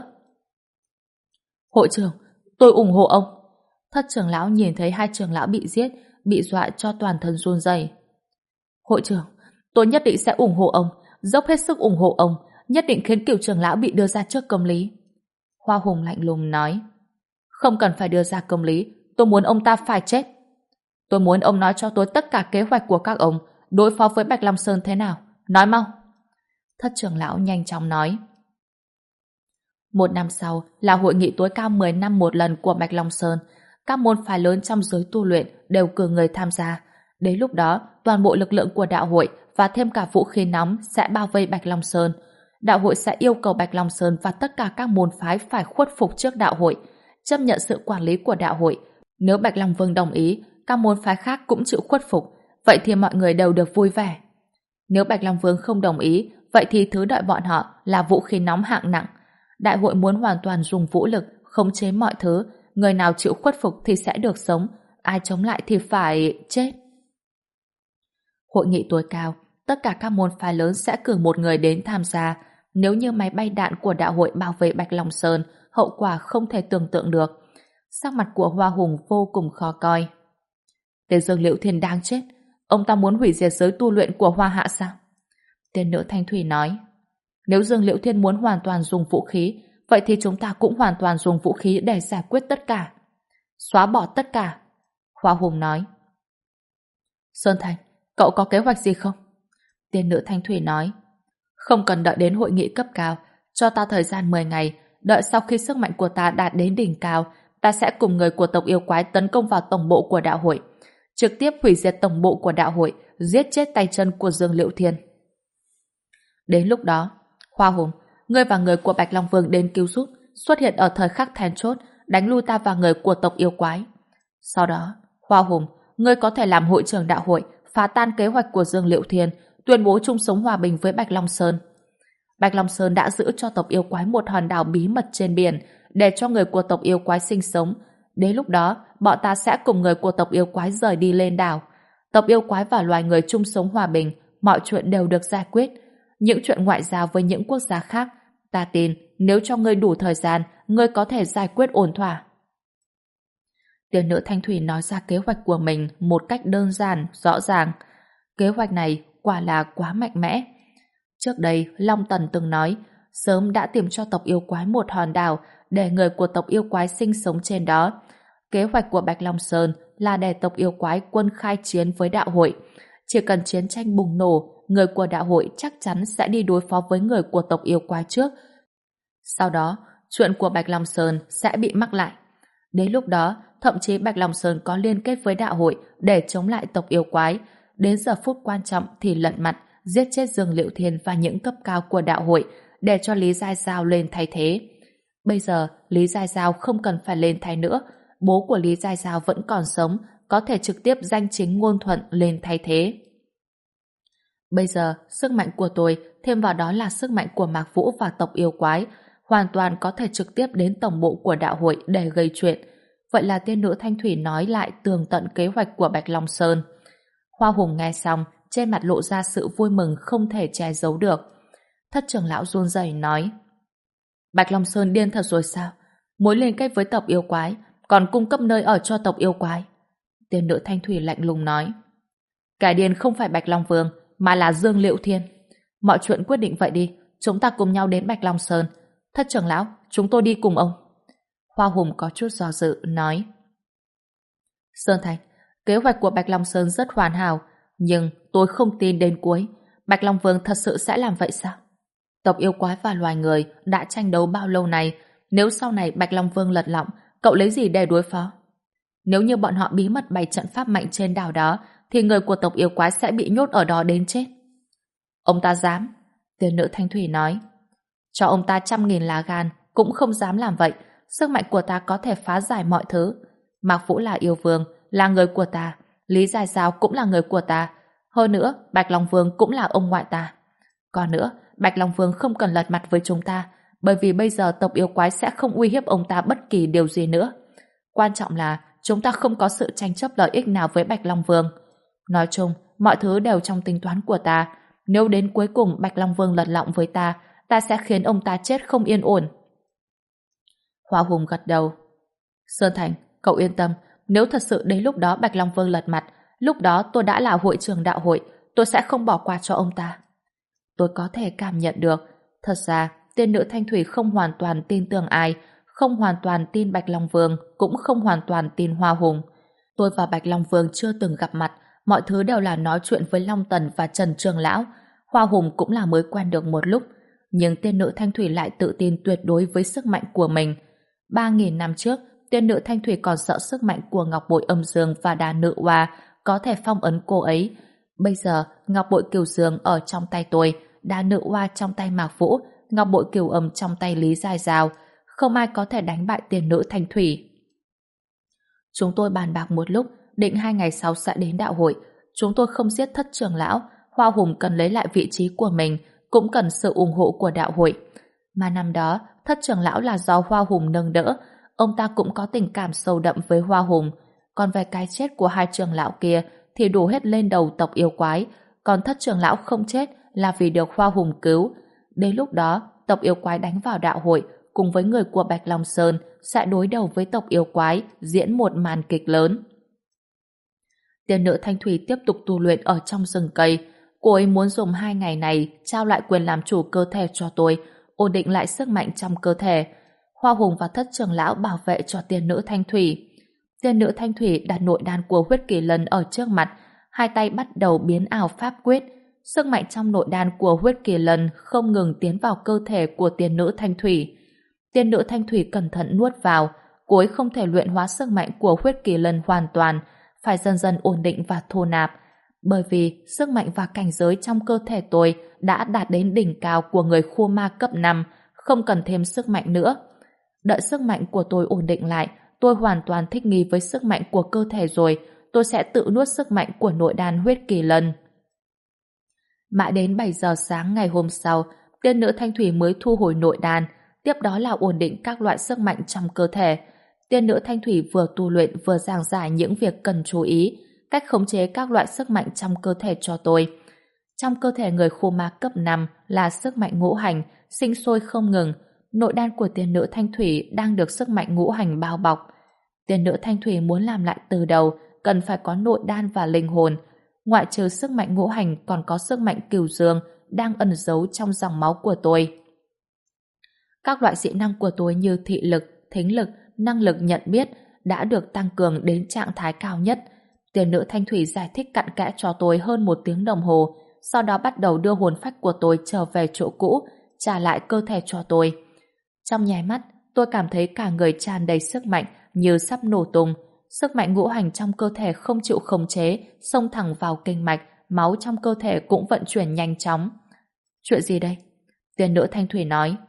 Hội trưởng, tôi ủng hộ ông. Thất trưởng lão nhìn thấy hai trưởng lão bị giết, bị dọa cho toàn thân run rẩy. Hội trưởng, tôi nhất định sẽ ủng hộ ông, dốc hết sức ủng hộ ông, nhất định khiến Cửu trưởng lão bị đưa ra trước công lý. Hoa Hùng lạnh lùng nói, không cần phải đưa ra công lý, tôi muốn ông ta phải chết. Tôi muốn ông nói cho tôi tất cả kế hoạch của các ông đối phó với Bạch Long Sơn thế nào. Nói mau. Thất trưởng lão nhanh chóng nói. Một năm sau là hội nghị tối cao 10 năm một lần của Bạch Long Sơn. Các môn phái lớn trong giới tu luyện đều cử người tham gia. Đến lúc đó, toàn bộ lực lượng của đạo hội và thêm cả vũ khí nóng sẽ bao vây Bạch Long Sơn. Đạo hội sẽ yêu cầu Bạch Long Sơn và tất cả các môn phái phải khuất phục trước đạo hội, chấp nhận sự quản lý của đạo hội. Nếu Bạch Long Vương đồng ý, các môn phái khác cũng chịu khuất phục, vậy thì mọi người đều được vui vẻ. Nếu Bạch Long Vương không đồng ý, vậy thì thứ đợi bọn họ là vũ khí nóng hạng nặng. Đại hội muốn hoàn toàn dùng vũ lực, khống chế mọi thứ, người nào chịu khuất phục thì sẽ được sống, ai chống lại thì phải chết. Hội nghị tối cao, tất cả các môn phái lớn sẽ cử một người đến tham gia. Nếu như máy bay đạn của đạo hội bảo vệ Bạch Long Sơn, hậu quả không thể tưởng tượng được. Sắc mặt của Hoa Hùng vô cùng khó coi. Tên Dương Liễu Thiên đang chết, ông ta muốn hủy diệt giới tu luyện của Hoa Hạ sao? Tên nữ Thanh Thủy nói, nếu Dương Liễu Thiên muốn hoàn toàn dùng vũ khí, vậy thì chúng ta cũng hoàn toàn dùng vũ khí để giải quyết tất cả. Xóa bỏ tất cả. Hoa Hùng nói. Sơn Thành, cậu có kế hoạch gì không? Tên nữ Thanh Thủy nói, không cần đợi đến hội nghị cấp cao, cho ta thời gian 10 ngày, đợi sau khi sức mạnh của ta đạt đến đỉnh cao, ta sẽ cùng người của tộc yêu quái tấn công vào tổng bộ của đạo hội, trực tiếp hủy diệt tổng bộ của đạo hội, giết chết tay chân của Dương Liễu Thiên. Đến lúc đó, Hoa Hùng, ngươi và người của Bạch Long Vương đến cứu giúp, xuất hiện ở thời khắc then chốt, đánh lui ta và người của tộc yêu quái. Sau đó, Hoa Hùng, ngươi có thể làm hội trưởng đạo hội, phá tan kế hoạch của Dương Liễu Thiên, tuyên bố chung sống hòa bình với Bạch Long Sơn. Bạch Long Sơn đã giữ cho tộc yêu quái một hòn đảo bí mật trên biển, để cho người của tộc yêu quái sinh sống. Đến lúc đó, bọn ta sẽ cùng người của tộc yêu quái rời đi lên đảo. Tộc yêu quái và loài người chung sống hòa bình, mọi chuyện đều được giải quyết. Những chuyện ngoại giao với những quốc gia khác, ta tin nếu cho ngươi đủ thời gian, ngươi có thể giải quyết ổn thỏa. Tiên nữ Thanh Thủy nói ra kế hoạch của mình một cách đơn giản, rõ ràng. Kế hoạch này quả là quá mạnh mẽ. Trước đây, Long Tần từng nói, sớm đã tìm cho tộc yêu quái một hòn đảo để người của tộc yêu quái sinh sống trên đó. Kế hoạch của Bạch Long Sơn là để tộc yêu quái quân khai chiến với đạo hội. Chỉ cần chiến tranh bùng nổ, người của đạo hội chắc chắn sẽ đi đối phó với người của tộc yêu quái trước. Sau đó, chuyện của Bạch Long Sơn sẽ bị mắc lại. Đến lúc đó, thậm chí Bạch Long Sơn có liên kết với đạo hội để chống lại tộc yêu quái. Đến giờ phút quan trọng thì lật mặt, giết chết Dương Liễu Thiên và những cấp cao của đạo hội để cho Lý Giai Giao lên thay thế. Bây giờ, Lý Giai Giao không cần phải lên thay nữa. Bố của Lý Giai Giao vẫn còn sống, có thể trực tiếp danh chính ngôn thuận lên thay thế. Bây giờ, sức mạnh của tôi thêm vào đó là sức mạnh của Mạc Vũ và tộc yêu quái, hoàn toàn có thể trực tiếp đến tổng bộ của đạo hội để gây chuyện. Vậy là tiên nữ Thanh Thủy nói lại tường tận kế hoạch của Bạch Long Sơn. Hoa Hùng nghe xong, trên mặt lộ ra sự vui mừng không thể che giấu được. Thất trưởng lão run rẩy nói, Bạch Long Sơn điên thật rồi sao? Mối liên kết với tộc yêu quái, còn cung cấp nơi ở cho tộc yêu quái. Tiên nữ Thanh Thủy lạnh lùng nói, kẻ điên không phải Bạch Long Vương, mà là Dương Liễu Thiên. Mọi chuyện quyết định vậy đi, chúng ta cùng nhau đến Bạch Long Sơn. Thất trưởng lão, chúng tôi đi cùng ông. Hoa Hùng có chút do dự, nói, Sơn Thành, kế hoạch của Bạch Long Sơn rất hoàn hảo, nhưng tôi không tin đến cuối. Bạch Long Vương thật sự sẽ làm vậy sao? Tộc yêu quái và loài người đã tranh đấu bao lâu này, nếu sau này Bạch Long Vương lật lọng, cậu lấy gì để đối phó? Nếu như bọn họ bí mật bày trận pháp mạnh trên đảo đó, thì người của tộc yêu quái sẽ bị nhốt ở đó đến chết. Ông ta dám. Tiên nữ Thanh Thủy nói, cho ông ta 100.000 lá gan cũng không dám làm vậy. Sức mạnh của ta có thể phá giải mọi thứ. Mạc Vũ là yêu vương, là người của ta. Lý Giai Giao cũng là người của ta. Hơn nữa, Bạch Long Vương cũng là ông ngoại ta. Còn nữa, Bạch Long Vương không cần lật mặt với chúng ta, bởi vì bây giờ tộc yêu quái sẽ không uy hiếp ông ta bất kỳ điều gì nữa. Quan trọng là chúng ta không có sự tranh chấp lợi ích nào với Bạch Long Vương. Nói chung, mọi thứ đều trong tính toán của ta. Nếu đến cuối cùng Bạch Long Vương lật lọng với ta, ta sẽ khiến ông ta chết không yên ổn. Hoa Hùng gật đầu. Sơn Thành, cậu yên tâm, nếu thật sự đến lúc đó Bạch Long Vương lật mặt, lúc đó tôi đã là hội trưởng đạo hội, tôi sẽ không bỏ qua cho ông ta. Tôi có thể cảm nhận được, thật ra tiên nữ Thanh Thủy không hoàn toàn tin tưởng ai, không hoàn toàn tin Bạch Long Vương, cũng không hoàn toàn tin Hoa Hùng. Tôi và Bạch Long Vương chưa từng gặp mặt, mọi thứ đều là nói chuyện với Long Tần và Trần Trường Lão. Hoa Hùng cũng là mới quen được một lúc. nhưng tiên nữ Thanh Thủy lại tự tin tuyệt đối với sức mạnh của mình. 3.000 năm trước, tiên nữ Thanh Thủy còn sợ sức mạnh của ngọc bội âm dương và đà nữ oa có thể phong ấn cô ấy. Bây giờ, ngọc bội kiều dương ở trong tay tôi, đà nữ oa trong tay Mạc Vũ, ngọc bội kiều âm trong tay Lý Giai Giao. Không ai có thể đánh bại tiên nữ Thanh Thủy. Chúng tôi bàn bạc một lúc, định 2 ngày sau sẽ đến đạo hội. Chúng tôi không giết Thất trưởng lão, Hoa Hùng cần lấy lại vị trí của mình, cũng cần sự ủng hộ của đạo hội. Mà năm đó, Thất trưởng lão là do Hoa Hùng nâng đỡ, ông ta cũng có tình cảm sâu đậm với Hoa Hùng. Còn về cái chết của 2 trưởng lão kia thì đổ hết lên đầu tộc yêu quái, còn Thất trưởng lão không chết là vì được Hoa Hùng cứu. Đến lúc đó, tộc yêu quái đánh vào đạo hội cùng với người của Bạch Long Sơn sẽ đối đầu với tộc yêu quái, diễn một màn kịch lớn. Tiên nữ Thanh Thủy tiếp tục tu luyện ở trong rừng cây. Cô ấy muốn dùng 2 ngày này trao lại quyền làm chủ cơ thể cho tôi, ổn định lại sức mạnh trong cơ thể. Hoa Hùng và Thất trưởng lão bảo vệ cho tiên nữ Thanh Thủy. Tiên nữ Thanh Thủy đặt nội đan của huyết kỳ lân ở trước mặt, hai tay bắt đầu biến ảo pháp quyết. Sức mạnh trong nội đan của huyết kỳ lân không ngừng tiến vào cơ thể của tiên nữ Thanh Thủy. Tiên nữ Thanh Thủy cẩn thận nuốt vào, cô ấy không thể luyện hóa sức mạnh của huyết kỳ lân hoàn toàn, phải dần dần ổn định và thô nạp. Bởi vì sức mạnh và cảnh giới trong cơ thể tôi đã đạt đến đỉnh cao của người khua ma cấp 5, không cần thêm sức mạnh nữa. Đợi sức mạnh của tôi ổn định lại, tôi hoàn toàn thích nghi với sức mạnh của cơ thể rồi, tôi sẽ tự nuốt sức mạnh của nội đan huyết kỳ lân. Mãi đến 7 giờ sáng ngày hôm sau, tiên nữ Thanh Thủy mới thu hồi nội đan, tiếp đó là ổn định các loại sức mạnh trong cơ thể. Tiên nữ Thanh Thủy vừa tu luyện vừa giảng giải những việc cần chú ý, cách khống chế các loại sức mạnh trong cơ thể cho tôi. Trong cơ thể người khô ma cấp 5 là sức mạnh ngũ hành, sinh sôi không ngừng. Nội đan của tiên nữ Thanh Thủy đang được sức mạnh ngũ hành bao bọc. Tiên nữ Thanh Thủy muốn làm lại từ đầu, cần phải có nội đan và linh hồn. Ngoại trừ sức mạnh ngũ hành còn có sức mạnh cửu dương đang ẩn giấu trong dòng máu của tôi. Các loại dị năng của tôi như thị lực, thính lực, năng lực nhận biết đã được tăng cường đến trạng thái cao nhất. Tiên nữ Thanh Thủy giải thích cặn kẽ cho tôi hơn 1 tiếng đồng hồ, sau đó bắt đầu đưa hồn phách của tôi trở về chỗ cũ, trả lại cơ thể cho tôi. Trong nháy mắt, tôi cảm thấy cả người tràn đầy sức mạnh như sắp nổ tung. Sức mạnh ngũ hành trong cơ thể không chịu khống chế, xông thẳng vào kinh mạch, máu trong cơ thể cũng vận chuyển nhanh chóng. Chuyện gì đây? Tiên nữ Thanh Thủy nói.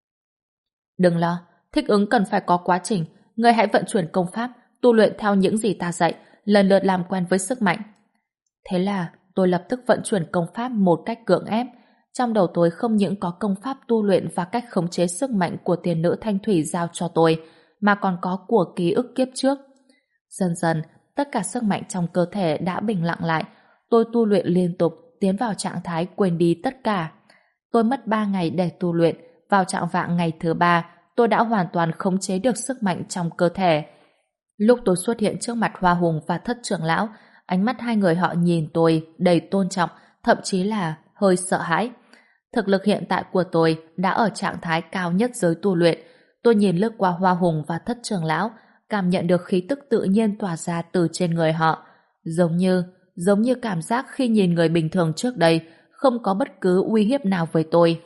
Đừng lo, thích ứng cần phải có quá trình. Ngươi hãy vận chuyển công pháp, tu luyện theo những gì ta dạy, lần lượt làm quen với sức mạnh. Thế là tôi lập tức vận chuyển công pháp một cách cưỡng ép. Trong đầu tôi không những có công pháp tu luyện và cách khống chế sức mạnh của tiên nữ Thanh Thủy giao cho tôi, mà còn có của ký ức kiếp trước. Dần dần, tất cả sức mạnh trong cơ thể đã bình lặng lại. Tôi tu luyện liên tục, tiến vào trạng thái quên đi tất cả. Tôi mất 3 ngày để tu luyện. Vào trạng vạng ngày thứ 3, tôi đã hoàn toàn khống chế được sức mạnh trong cơ thể. Lúc tôi xuất hiện trước mặt Hoa Hùng và Thất trưởng lão, ánh mắt hai người họ nhìn tôi đầy tôn trọng, thậm chí là hơi sợ hãi. Thực lực hiện tại của tôi đã ở trạng thái cao nhất giới tu luyện. Tôi nhìn lướt qua Hoa Hùng và Thất trưởng lão, cảm nhận được khí tức tự nhiên tỏa ra từ trên người họ. Giống như cảm giác khi nhìn người bình thường trước đây, không có bất cứ uy hiếp nào với tôi.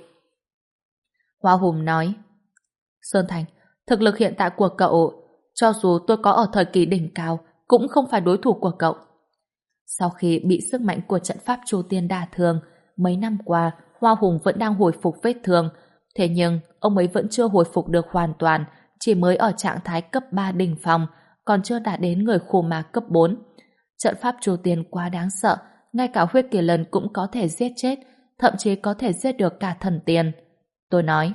Hoa Hùng nói, Sơn Thành, thực lực hiện tại của cậu, cho dù tôi có ở thời kỳ đỉnh cao, cũng không phải đối thủ của cậu. Sau khi bị sức mạnh của trận pháp Chu Tiên đả thương, mấy năm qua, Hoa Hùng vẫn đang hồi phục vết thương, thế nhưng ông ấy vẫn chưa hồi phục được hoàn toàn, chỉ mới ở trạng thái cấp 3 đỉnh phong, còn chưa đạt đến người khô ma cấp 4. Trận pháp Chu Tiên quá đáng sợ, ngay cả huyết kỳ lân cũng có thể giết chết, thậm chí có thể giết được cả thần tiên. Tôi nói,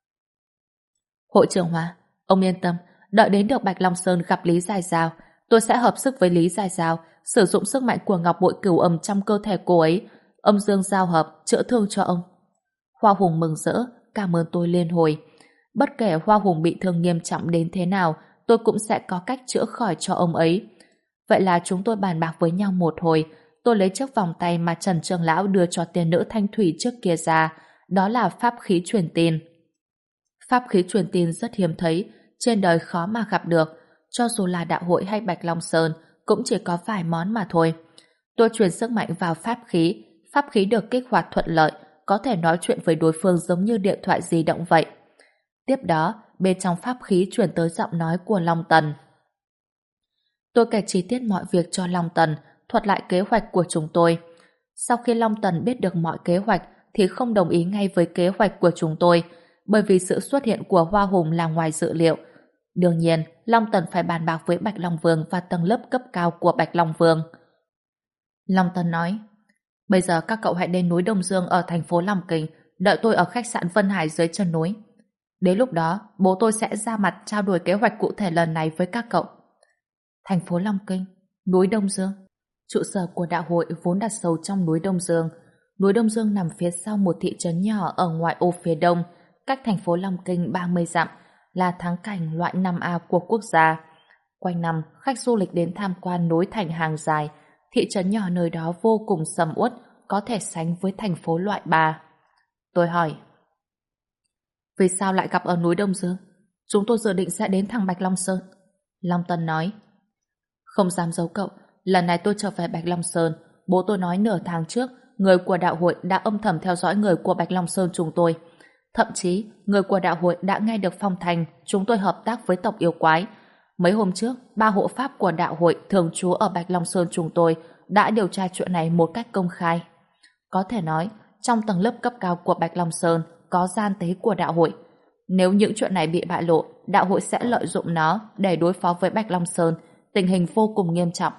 Hội trưởng Hoa, ông yên tâm, đợi đến được Bạch Long Sơn gặp Lý Giai Giao, tôi sẽ hợp sức với Lý Giai Giao, sử dụng sức mạnh của ngọc bội cửu âm trong cơ thể cô ấy, âm dương giao hợp, chữa thương cho ông. Hoa Hùng mừng rỡ, cảm ơn tôi liên hồi. Bất kể Hoa Hùng bị thương nghiêm trọng đến thế nào, tôi cũng sẽ có cách chữa khỏi cho ông ấy. Vậy là chúng tôi bàn bạc với nhau một hồi, tôi lấy chiếc vòng tay mà Trần Trường Lão đưa cho tiên nữ Thanh Thủy trước kia ra, đó là pháp khí truyền tin. Pháp khí truyền tin rất hiếm thấy, trên đời khó mà gặp được, cho dù là đạo hội hay Bạch Long Sơn, cũng chỉ có vài món mà thôi. Tôi truyền sức mạnh vào pháp khí được kích hoạt thuận lợi, có thể nói chuyện với đối phương giống như điện thoại di động vậy. Tiếp đó, bên trong pháp khí truyền tới giọng nói của Long Tần. Tôi kể chi tiết mọi việc cho Long Tần, thuật lại kế hoạch của chúng tôi. Sau khi Long Tần biết được mọi kế hoạch thì không đồng ý ngay với kế hoạch của chúng tôi, bởi vì sự xuất hiện của Hoa Hùng là ngoài dự liệu. Đương nhiên, Long Tần phải bàn bạc với Bạch Long Vương và tầng lớp cấp cao của Bạch Long Vương. Long Tần nói, bây giờ các cậu hãy đến núi Đông Dương ở thành phố Long Kinh, đợi tôi ở khách sạn Vân Hải dưới chân núi. Đến lúc đó, bố tôi sẽ ra mặt trao đổi kế hoạch cụ thể lần này với các cậu. Thành phố Long Kinh, núi Đông Dương. Trụ sở của đạo hội vốn đặt sâu trong núi Đông Dương. Núi Đông Dương nằm phía sau một thị trấn nhỏ ở ngoại ô phía đông, cách thành phố Long Kinh 30 dặm, là thắng cảnh loại 5A của quốc gia. Quanh năm, khách du lịch đến tham quan nối thành hàng dài. Thị trấn nhỏ nơi đó vô cùng sầm uất, có thể sánh với thành phố loại 3. Tôi hỏi, vì sao lại gặp ở núi Đông Dương? Chúng tôi dự định sẽ đến thẳng Bạch Long Sơn. Long Tân nói, không dám giấu cậu, lần này tôi trở về Bạch Long Sơn, bố tôi nói nửa tháng trước, người của đạo hội đã âm thầm theo dõi người của Bạch Long Sơn chúng tôi. Thậm chí, người của đạo hội đã nghe được phong thành chúng tôi hợp tác với tộc yêu quái. Mấy hôm trước, 3 hộ pháp của đạo hội thường trú ở Bạch Long Sơn chúng tôi đã điều tra chuyện này một cách công khai. Có thể nói, trong tầng lớp cấp cao của Bạch Long Sơn có gian tế của đạo hội. Nếu những chuyện này bị bại lộ, đạo hội sẽ lợi dụng nó để đối phó với Bạch Long Sơn, tình hình vô cùng nghiêm trọng.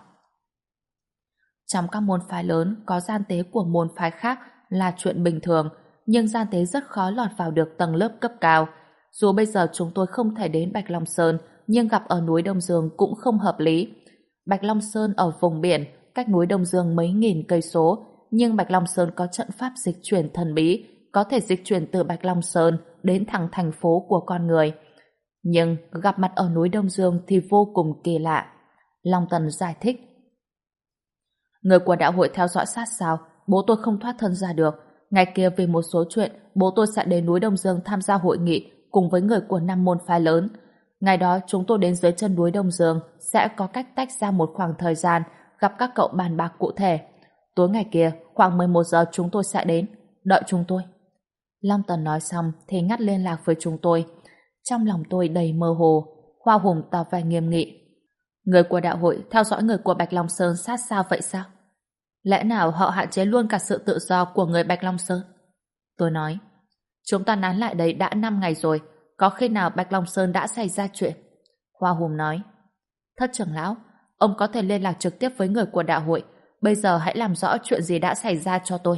Trong các môn phái lớn có gian tế của môn phái khác là chuyện bình thường, nhưng gian tế rất khó lọt vào được tầng lớp cấp cao. Dù bây giờ chúng tôi không thể đến Bạch Long Sơn, nhưng gặp ở núi Đông Dương cũng không hợp lý. Bạch Long Sơn ở vùng biển, cách núi Đông Dương mấy nghìn cây số, nhưng Bạch Long Sơn có trận pháp dịch chuyển thần bí, có thể dịch chuyển từ Bạch Long Sơn đến thẳng thành phố của con người. Nhưng gặp mặt ở núi Đông Dương thì vô cùng kỳ lạ. Long Tần giải thích. Người của đạo hội theo dõi sát sao, bố tôi không thoát thân ra được. Ngày kia vì một số chuyện, bố tôi sẽ đến núi Đông Dương tham gia hội nghị cùng với người của 5 môn phái lớn. Ngày đó chúng tôi đến dưới chân núi Đông Dương sẽ có cách tách ra một khoảng thời gian gặp các cậu bàn bạc cụ thể. Tối ngày kia, khoảng 11 giờ chúng tôi sẽ đến. Đợi chúng tôi. Long Tần nói xong thì ngắt liên lạc với chúng tôi. Trong lòng tôi đầy mơ hồ. Hoa Hùng tỏ vẻ nghiêm nghị. Người của đạo hội theo dõi người của Bạch Long Sơn sát sao vậy sao? Lẽ nào họ hạn chế luôn cả sự tự do của người Bạch Long Sơn? Tôi nói, chúng ta nán lại đấy đã 5 ngày rồi, có khi nào Bạch Long Sơn đã xảy ra chuyện? Hoa Hùng nói, thất trưởng lão, ông có thể liên lạc trực tiếp với người của đạo hội, bây giờ hãy làm rõ chuyện gì đã xảy ra cho tôi.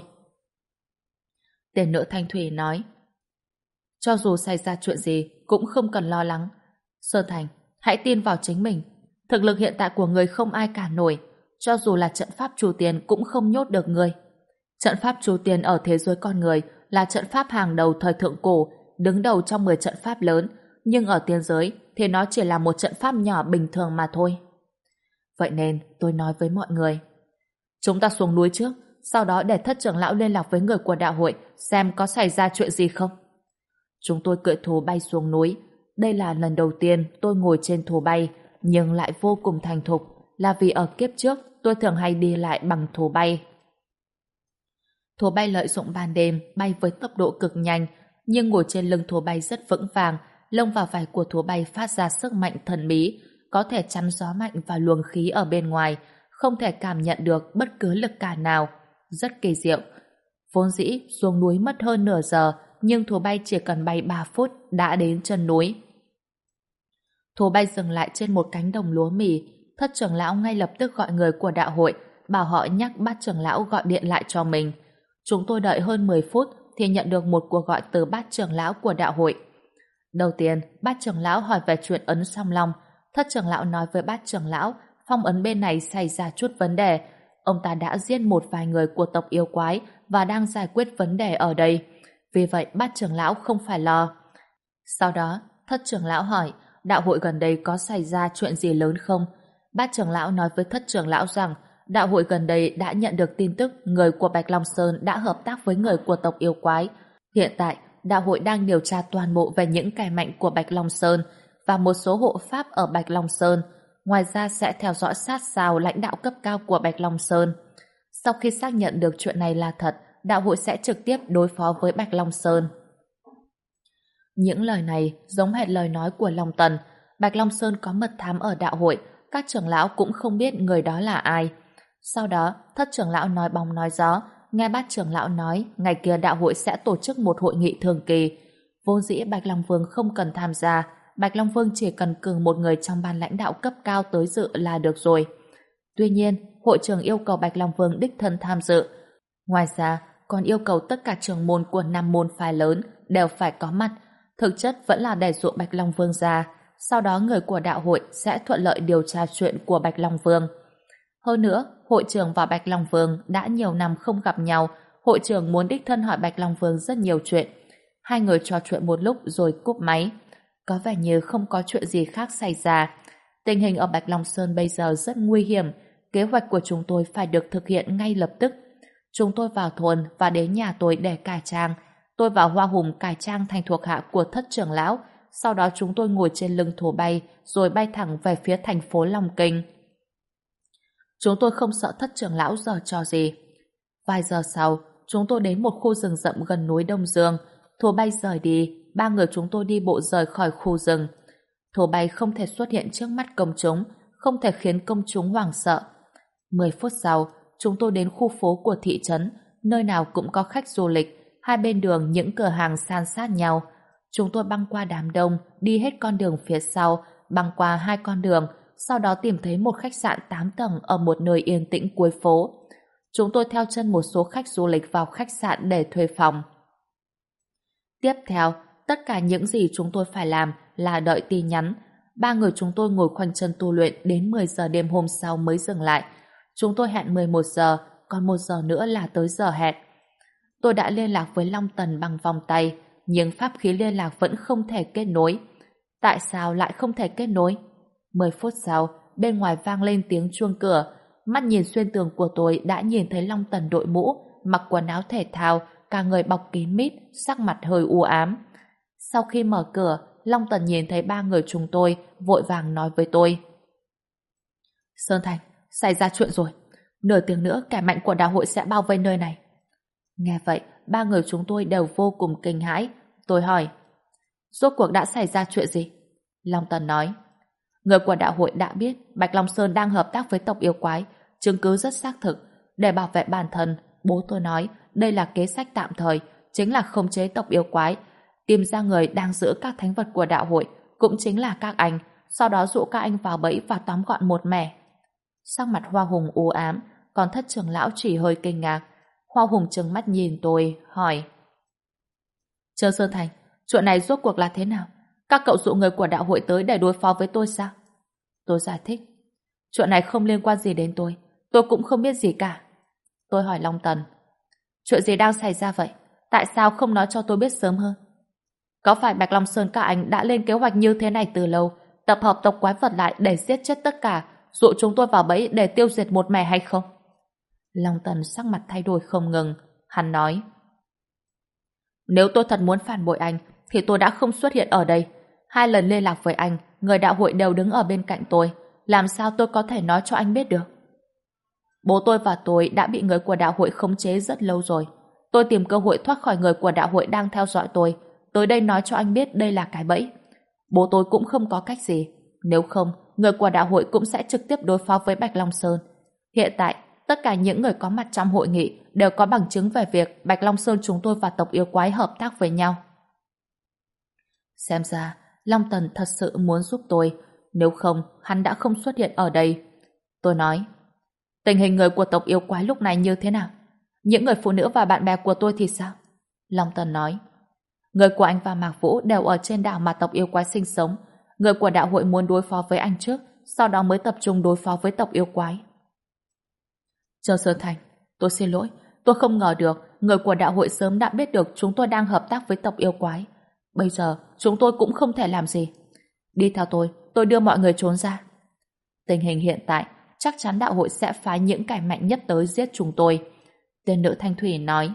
Tiền nữ Thanh Thủy nói, cho dù xảy ra chuyện gì cũng không cần lo lắng. Sơn Thành, hãy tin vào chính mình. Thực lực hiện tại của người không ai cản nổi, cho dù là trận pháp Chu Tiên cũng không nhốt được người. Trận pháp Chu Tiên ở thế giới con người là trận pháp hàng đầu thời thượng cổ, đứng đầu trong 10 trận pháp lớn, nhưng ở tiên giới thì nó chỉ là một trận pháp nhỏ bình thường mà thôi. Vậy nên tôi nói với mọi người, chúng ta xuống núi trước, sau đó để thất trưởng lão liên lạc với người của đạo hội xem có xảy ra chuyện gì không. Chúng tôi cưỡi thú bay xuống núi. Đây là lần đầu tiên tôi ngồi trên thú bay, nhưng lại vô cùng thành thục, là vì ở kiếp trước tôi thường hay đi lại bằng thú bay. Thú bay lợi dụng ban đêm bay với tốc độ cực nhanh, nhưng ngồi trên lưng thú bay rất vững vàng, lông và vảy của thú bay phát ra sức mạnh thần bí, có thể chắn gió mạnh và luồng khí ở bên ngoài, không thể cảm nhận được bất cứ lực cản nào. Rất kỳ diệu. Vốn dĩ xuống núi mất hơn nửa giờ, nhưng thú bay chỉ cần bay 3 phút đã đến chân núi. Thú bay dừng lại trên một cánh đồng lúa mì. Thất trưởng lão ngay lập tức gọi người của đạo hội, bảo họ nhắc bát trưởng lão gọi điện lại cho mình. Chúng tôi đợi hơn 10 phút thì nhận được một cuộc gọi từ bát trưởng lão của đạo hội. Đầu tiên, bát trưởng lão hỏi về chuyện ấn song long. Thất trưởng lão nói với bát trưởng lão, phong ấn bên này xảy ra chút vấn đề. Ông ta đã giết một vài người của tộc yêu quái và đang giải quyết vấn đề ở đây. Vì vậy, bát trưởng lão không phải lo. Sau đó, thất trưởng lão hỏi, đạo hội gần đây có xảy ra chuyện gì lớn không? Bát trưởng lão nói với thất trưởng lão rằng, đạo hội gần đây đã nhận được tin tức người của Bạch Long Sơn đã hợp tác với người của tộc yêu quái. Hiện tại, đạo hội đang điều tra toàn bộ về những kẻ mạnh của Bạch Long Sơn và một số hộ pháp ở Bạch Long Sơn. Ngoài ra sẽ theo dõi sát sao lãnh đạo cấp cao của Bạch Long Sơn. Sau khi xác nhận được chuyện này là thật, đạo hội sẽ trực tiếp đối phó với Bạch Long Sơn. Những lời này giống hệt lời nói của Long Tần. Bạch Long Sơn có mật thám ở đạo hội, các trưởng lão cũng không biết người đó là ai. Sau đó, thất trưởng lão nói bóng nói gió, nghe bát trưởng lão nói ngày kia đạo hội sẽ tổ chức một hội nghị thường kỳ. Vốn dĩ Bạch Long Vương không cần tham gia, Bạch Long Vương chỉ cần cử một người trong ban lãnh đạo cấp cao tới dự là được rồi. Tuy nhiên, hội trưởng yêu cầu Bạch Long Vương đích thân tham dự. Ngoài ra, còn yêu cầu tất cả trưởng môn của 5 môn phái lớn đều phải có mặt. Thực chất vẫn là để dụ Bạch Long Vương ra. Sau đó người của đạo hội sẽ thuận lợi điều tra chuyện của Bạch Long Vương. Hơn nữa, hội trưởng và Bạch Long Vương đã nhiều năm không gặp nhau. Hội trưởng muốn đích thân hỏi Bạch Long Vương rất nhiều chuyện. Hai người trò chuyện một lúc rồi cúp máy. Có vẻ như không có chuyện gì khác xảy ra. Tình hình ở Bạch Long Sơn bây giờ rất nguy hiểm. Kế hoạch của chúng tôi phải được thực hiện ngay lập tức. Chúng tôi vào thôn và đến nhà tôi để cải trang. Tôi và Hoa Hùng cải trang thành thuộc hạ của thất trưởng lão. Sau đó chúng tôi ngồi trên lưng thổ bay rồi bay thẳng về phía thành phố Long Kinh. Chúng tôi không sợ thất trưởng lão giở trò gì. Vài giờ sau, chúng tôi đến một khu rừng rậm gần núi Đông Dương. Thổ bay rời đi, ba người chúng tôi đi bộ rời khỏi khu rừng. Thổ bay không thể xuất hiện trước mắt công chúng, không thể khiến công chúng hoảng sợ. 10 phút sau, chúng tôi đến khu phố của thị trấn, nơi nào cũng có khách du lịch, hai bên đường những cửa hàng san sát nhau. Chúng tôi băng qua đám đông, đi hết con đường phía sau, băng qua 2 con đường, sau đó tìm thấy một khách sạn 8 tầng ở một nơi yên tĩnh cuối phố. Chúng tôi theo chân một số khách du lịch vào khách sạn để thuê phòng. Tiếp theo, tất cả những gì chúng tôi phải làm là đợi tin nhắn. Ba người chúng tôi ngồi khoanh chân tu luyện đến 10 giờ đêm hôm sau mới dừng lại. Chúng tôi hẹn 11 giờ, còn 1 giờ nữa là tới giờ hẹn. Tôi đã liên lạc với Long Tần bằng vòng tay, nhưng pháp khí liên lạc vẫn không thể kết nối. Tại sao lại không thể kết nối? 10 phút sau, bên ngoài vang lên tiếng chuông cửa. Mắt nhìn xuyên tường của tôi đã nhìn thấy Long Tần đội mũ, mặc quần áo thể thao, cả người bọc kín mít, sắc mặt hơi u ám. Sau khi mở cửa, Long Tần nhìn thấy ba người chúng tôi, vội vàng nói với tôi. Sơn Thành, xảy ra chuyện rồi. Nửa tiếng nữa kẻ mạnh của đạo hội sẽ bao vây nơi này. Nghe vậy, ba người chúng tôi đều vô cùng kinh hãi. Tôi hỏi, rốt cuộc đã xảy ra chuyện gì? Long Tần nói, người của đạo hội đã biết Bạch Long Sơn đang hợp tác với tộc yêu quái, chứng cứ rất xác thực. Để bảo vệ bản thân, bố tôi nói đây là kế sách tạm thời, chính là khống chế tộc yêu quái, tìm ra người đang giữ các thánh vật của đạo hội, cũng chính là các anh, sau đó dụ các anh vào bẫy và tóm gọn một mẻ. Sắc mặt Hoa Hùng u ám, còn thất trưởng lão chỉ hơi kinh ngạc. Hoa Hùng trừng mắt nhìn tôi, hỏi, Trương Sơn Thành, chuyện này rốt cuộc là thế nào? Các cậu dụ người của đạo hội tới để đối phó với tôi sao? Tôi giải thích, chuyện này không liên quan gì đến tôi cũng không biết gì cả. Tôi hỏi Long Tần, chuyện gì đang xảy ra vậy? Tại sao không nói cho tôi biết sớm hơn? Có phải Bạch Long Sơn các anh đã lên kế hoạch như thế này từ lâu, tập hợp tộc quái vật lại để giết chết tất cả, dụ chúng tôi vào bẫy để tiêu diệt một mẻ hay không? Long Tần sắc mặt thay đổi không ngừng. Hắn nói, nếu tôi thật muốn phản bội anh thì tôi đã không xuất hiện ở đây. 2 lần liên lạc với anh, người đạo hội đều đứng ở bên cạnh tôi. Làm sao tôi có thể nói cho anh biết được? Bố tôi và tôi đã bị người của đạo hội khống chế rất lâu rồi. Tôi tìm cơ hội thoát khỏi người của đạo hội đang theo dõi tôi. Tới đây nói cho anh biết đây là cái bẫy. Bố tôi cũng không có cách gì. Nếu không, người của đạo hội cũng sẽ trực tiếp đối phó với Bạch Long Sơn. Hiện tại, tất cả những người có mặt trong hội nghị đều có bằng chứng về việc Bạch Long Sơn chúng tôi và tộc yêu quái hợp tác với nhau. Xem ra, Long Tần thật sự muốn giúp tôi. Nếu không, hắn đã không xuất hiện ở đây. Tôi nói, tình hình người của tộc yêu quái lúc này như thế nào? Những người phụ nữ và bạn bè của tôi thì sao? Long Tần nói, người của anh và Mạc Vũ đều ở trên đảo mà tộc yêu quái sinh sống. Người của đạo hội muốn đối phó với anh trước, sau đó mới tập trung đối phó với tộc yêu quái. Trương Sơn Thành, tôi xin lỗi, tôi không ngờ được người của đạo hội sớm đã biết được chúng tôi đang hợp tác với tộc yêu quái. Bây giờ, chúng tôi cũng không thể làm gì. Đi theo tôi đưa mọi người trốn ra. Tình hình hiện tại, chắc chắn đạo hội sẽ phái những kẻ mạnh nhất tới giết chúng tôi. Tên nữ Thanh Thủy nói,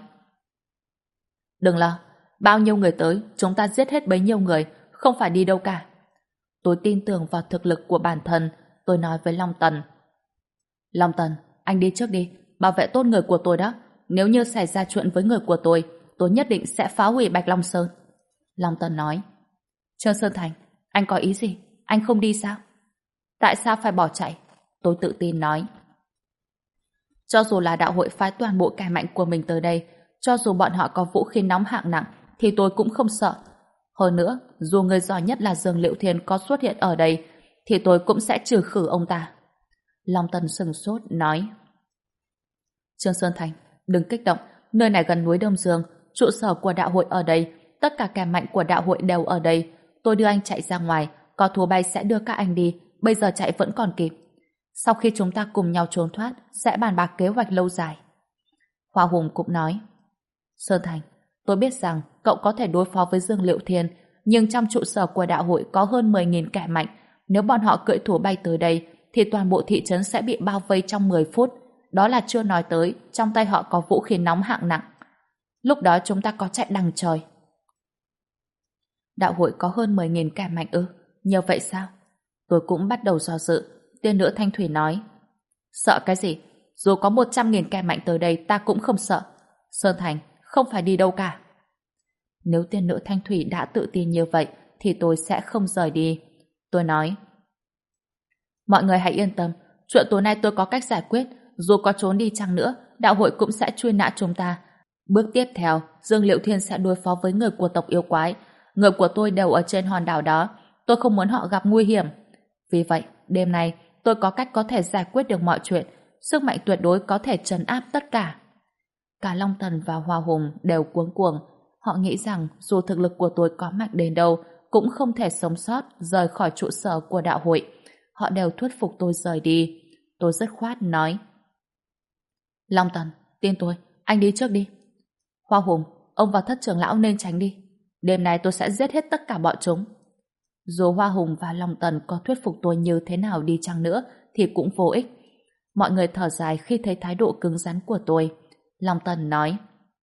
đừng lo, bao nhiêu người tới, chúng ta giết hết bấy nhiêu người, không phải đi đâu cả. Tôi tin tưởng vào thực lực của bản thân, tôi nói với Long Tần. Long Tần, anh đi trước đi, bảo vệ tốt người của tôi đó. nếu như xảy ra chuyện với người của tôi nhất định sẽ phá hủy Bạch Long Sơn. Long Tần nói. Trương Sơn Thành, anh có ý gì? Anh không đi sao? Tại sao phải bỏ chạy? Tôi tự tin nói. Cho dù là đạo hội phái toàn bộ kẻ mạnh của mình tới đây, cho dù bọn họ có vũ khí nóng hạng nặng, thì tôi cũng không sợ. Hơn nữa, dù người giỏi nhất là Dương Liệu Thiên có xuất hiện ở đây, thì tôi cũng sẽ trừ khử ông ta. Long Tần sừng sốt, nói. Trương Sơn Thành, đừng kích động, nơi này gần núi Đông Dương, trụ sở của đạo hội ở đây, tất cả kẻ mạnh của đạo hội đều ở đây. Tôi đưa anh chạy ra ngoài, có thú bay sẽ đưa các anh đi, bây giờ chạy vẫn còn kịp. Sau khi chúng ta cùng nhau trốn thoát, sẽ bàn bạc kế hoạch lâu dài. Hoa Hùng cũng nói. Sơn Thành, tôi biết rằng cậu có thể đối phó với Dương Liệu Thiên, nhưng trong trụ sở của đạo hội có hơn 10.000 kẻ mạnh. Nếu bọn họ cưỡi thú bay tới đây, thì toàn bộ thị trấn sẽ bị bao vây trong 10 phút. Đó là chưa nói tới, trong tay họ có vũ khí nóng hạng nặng. Lúc đó chúng ta có chạy đằng trời. Đạo hội có hơn 10.000 kẻ mạnh ư? Nhiều vậy sao? Tôi cũng bắt đầu do dự. Tiên nữ Thanh Thủy nói. Sợ cái gì? Dù có 100.000 kẻ mạnh tới đây ta cũng không sợ. Sơn Thành, không phải đi đâu cả. Nếu tiên nữ Thanh Thủy đã tự tin như vậy thì tôi sẽ không rời đi. Tôi nói. Mọi người hãy yên tâm, chuyện tối nay tôi có cách giải quyết. Dù có trốn đi chăng nữa, đạo hội cũng sẽ truy nã chúng ta. Bước tiếp theo, Dương Liệu Thiên sẽ đối phó với người của tộc yêu quái. Người của tôi đều ở trên hòn đảo đó. Tôi không muốn họ gặp nguy hiểm. Vì vậy, đêm nay tôi có cách có thể giải quyết được mọi chuyện. Sức mạnh tuyệt đối có thể trấn áp tất cả. Cả Long Tần và Hoa Hùng đều cuống cuồng. Họ nghĩ rằng dù thực lực của tôi có mạnh đến đâu cũng không thể sống sót rời khỏi trụ sở của đạo hội. Họ đều thuyết phục tôi rời đi. Tôi dứt khoát nói. Long Tần, tin tôi, anh đi trước đi. Hoa Hùng, ông và Thất trưởng lão nên tránh đi. Đêm nay tôi sẽ giết hết tất cả bọn chúng. Dù Hoa Hùng và Long Tần có thuyết phục tôi như thế nào đi chăng nữa thì cũng vô ích. Mọi người thở dài khi thấy thái độ cứng rắn của tôi. Long Tần nói.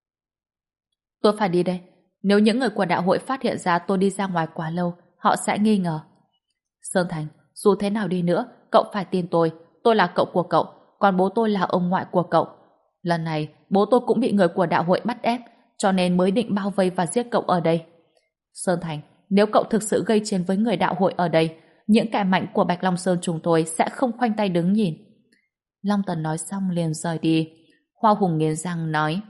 Tôi phải đi đây. Nếu những người của đạo hội phát hiện ra tôi đi ra ngoài quá lâu, họ sẽ nghi ngờ. Sơn Thành, dù thế nào đi nữa, cậu phải tin tôi là cậu của cậu, còn bố tôi là ông ngoại của cậu. Lần này, bố tôi cũng bị người của đạo hội bắt ép, cho nên mới định bao vây và giết cậu ở đây. Sơn Thành, nếu cậu thực sự gây chiến với người đạo hội ở đây, những kẻ mạnh của Bạch Long Sơn chúng tôi sẽ không khoanh tay đứng nhìn. Long Tần nói xong liền rời đi. Hoa Hùng nghiến răng nói.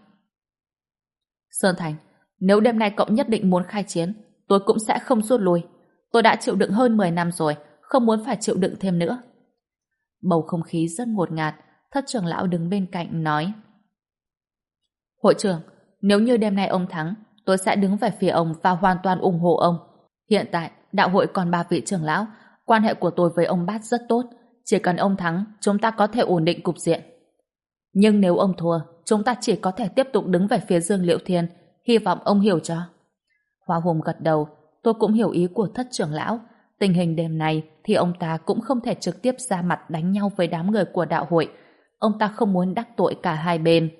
Sơn Thành, nếu đêm nay cậu nhất định muốn khai chiến, tôi cũng sẽ không rút lui. Tôi đã chịu đựng hơn 10 năm rồi, không muốn phải chịu đựng thêm nữa. Bầu không khí rất ngột ngạt. Thất trưởng lão đứng bên cạnh nói. Hội trưởng, nếu như đêm nay ông thắng, tôi sẽ đứng về phía ông và hoàn toàn ủng hộ ông. Hiện tại, đạo hội còn 3 vị trưởng lão, quan hệ của tôi với ông Bát rất tốt. Chỉ cần ông thắng, chúng ta có thể ổn định cục diện. Nhưng nếu ông thua, chúng ta chỉ có thể tiếp tục đứng về phía Dương Liệu Thiên. Hy vọng ông hiểu cho. Hoa Hùng gật đầu. Tôi cũng hiểu ý của Thất trưởng lão. Tình hình đêm này thì ông ta cũng không thể trực tiếp ra mặt đánh nhau với đám người của đạo hội. Ông ta không muốn đắc tội cả hai bên.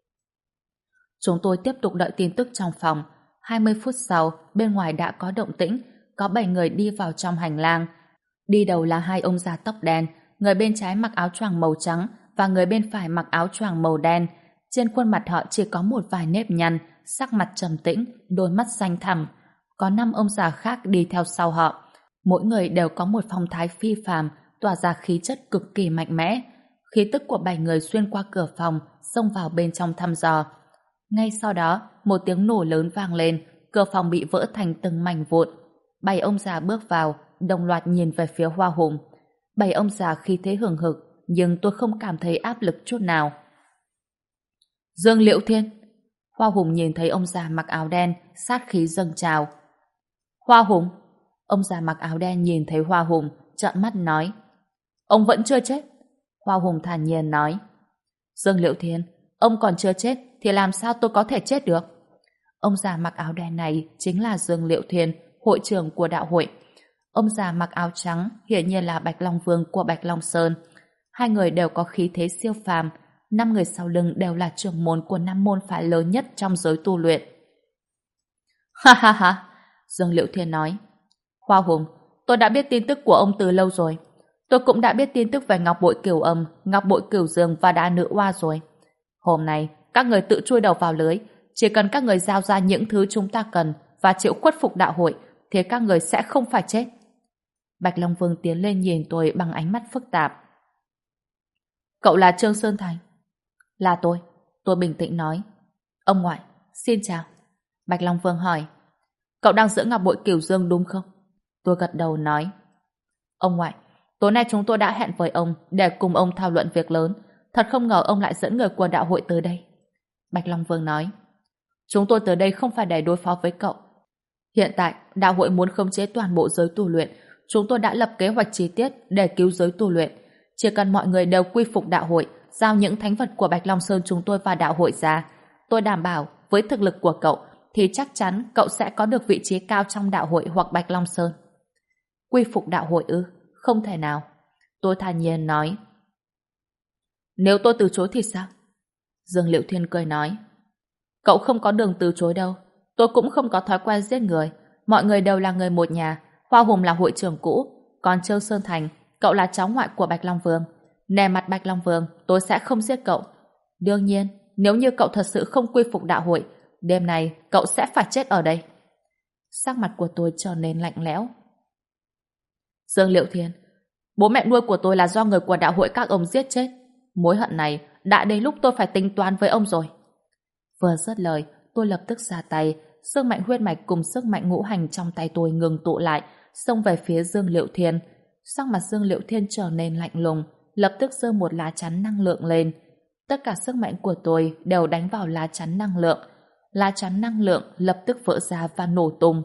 Chúng tôi tiếp tục đợi tin tức trong phòng. 20 phút sau, bên ngoài đã có động tĩnh. Có 7 người đi vào trong hành lang. Đi đầu là 2 ông già tóc đen. Người bên trái mặc áo choàng màu trắng và người bên phải mặc áo choàng màu đen. Trên khuôn mặt họ chỉ có một vài nếp nhăn, sắc mặt trầm tĩnh, đôi mắt xanh thẳm. Có 5 ông già khác đi theo sau họ. Mỗi người đều có một phong thái phi phàm, tỏa ra khí chất cực kỳ mạnh mẽ. Khí tức của 7 người xuyên qua cửa phòng, xông vào bên trong thăm dò. Ngay sau đó, một tiếng nổ lớn vang lên, cửa phòng bị vỡ thành từng mảnh vụn. 7 ông già bước vào, đồng loạt nhìn về phía Hoa Hùng. 7 ông già khí thế hừng hực, nhưng tôi không cảm thấy áp lực chút nào. Dương Liệu Thiên! Hoa Hùng nhìn thấy ông già mặc áo đen, sát khí dâng trào. Hoa Hùng! Ông già mặc áo đen nhìn thấy Hoa Hùng, trợn mắt nói. Ông vẫn chưa chết. Hoa Hùng thản nhiên nói. Dương Liệu Thiên, ông còn chưa chết thì làm sao tôi có thể chết được? Ông già mặc áo đen này chính là Dương Liệu Thiên, hội trưởng của đạo hội. Ông già mặc áo trắng hiển nhiên là Bạch Long Vương của Bạch Long Sơn. Hai người đều có khí thế siêu phàm. 5 người sau lưng đều là trưởng môn của 5 môn phái lớn nhất trong giới tu luyện. Ha ha ha! Dương Liệu Thiên nói. Hoa Hùng, tôi đã biết tin tức của ông từ lâu rồi. Tôi cũng đã biết tin tức về Ngọc Bội Cửu Âm, Ngọc Bội Cửu Dương và Đá Nữ Oa rồi. Hôm nay, các người tự chui đầu vào lưới. Chỉ cần các người giao ra những thứ chúng ta cần và chịu khuất phục đạo hội, thì các người sẽ không phải chết. Bạch Long Vương tiến lên nhìn tôi bằng ánh mắt phức tạp. Cậu là Trương Sơn Thành? Là tôi bình tĩnh nói. Ông ngoại, xin chào. Bạch Long Vương hỏi. Cậu đang giữ ngọc bội Cửu Dương đúng không? Tôi gật đầu nói. Ông ngoại, tối nay chúng tôi đã hẹn với ông để cùng ông thảo luận việc lớn. Thật không ngờ ông lại dẫn người của đạo hội tới đây. Bạch Long Vương nói. Chúng tôi tới đây không phải để đối phó với cậu. Hiện tại, đạo hội muốn khống chế toàn bộ giới tu luyện. Chúng tôi đã lập kế hoạch chi tiết để cứu giới tu luyện. Chỉ cần mọi người đều quy phục đạo hội, giao những thánh vật của Bạch Long Sơn chúng tôi và đạo hội ra. Tôi đảm bảo, với thực lực của cậu, thì chắc chắn cậu sẽ có được vị trí cao trong đạo hội hoặc Bạch Long Sơn. Quy phục đạo hội ư? Không thể nào. Tôi thản nhiên nói. Nếu tôi từ chối thì sao? Dương Liệu Thiên cười nói. Cậu không có đường từ chối đâu. Tôi cũng không có thói quen giết người. Mọi người đều là người một nhà. Hoa Hùng là hội trưởng cũ. Còn Trương Sơn Thành, cậu là cháu ngoại của Bạch Long Vương. Nề mặt Bạch Long Vương, tôi sẽ không giết cậu. Đương nhiên, nếu như cậu thật sự không quy phục đạo hội, đêm nay cậu sẽ phải chết ở đây. Sắc mặt của tôi trở nên lạnh lẽo. Dương Liệu Thiên, bố mẹ nuôi của tôi là do người của đạo hội các ông giết chết. Mối hận này đã đến lúc tôi phải tính toán với ông rồi. Vừa dứt lời, tôi lập tức ra tay. Sức mạnh huyết mạch cùng sức mạnh ngũ hành trong tay tôi ngừng tụ lại, xông về phía Dương Liệu Thiên. Sắc mặt Dương Liệu Thiên trở nên lạnh lùng, lập tức giơ một lá chắn năng lượng lên. Tất cả sức mạnh của tôi đều đánh vào lá chắn năng lượng. Lá chắn năng lượng lập tức vỡ ra và nổ tung.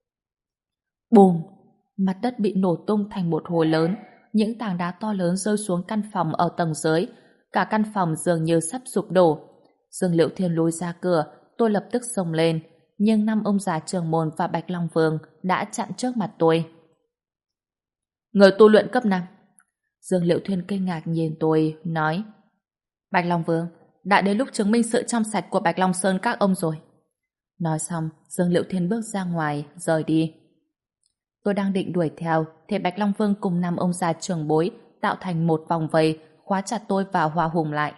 Bùm! Mặt đất bị nổ tung thành một hồ lớn. Những tảng đá to lớn rơi xuống căn phòng ở tầng dưới. Cả căn phòng dường như sắp sụp đổ. Dương Liệu Thiên lùi ra cửa, tôi lập tức xông lên. Nhưng 5 ông già Trường Môn và Bạch Long Vương đã chặn trước mặt tôi. Người tu luyện cấp 5. Dương Liệu Thiên kinh ngạc nhìn tôi, nói. Bạch Long Vương, đã đến lúc chứng minh sự trong sạch của Bạch Long Sơn các ông rồi. Nói xong, Dương Liệu Thiên bước ra ngoài, rời đi. Tôi đang định đuổi theo, thì Bạch Long Vương cùng 5 ông già trưởng bối tạo thành một vòng vây, khóa chặt tôi và Hoa Hùng lại.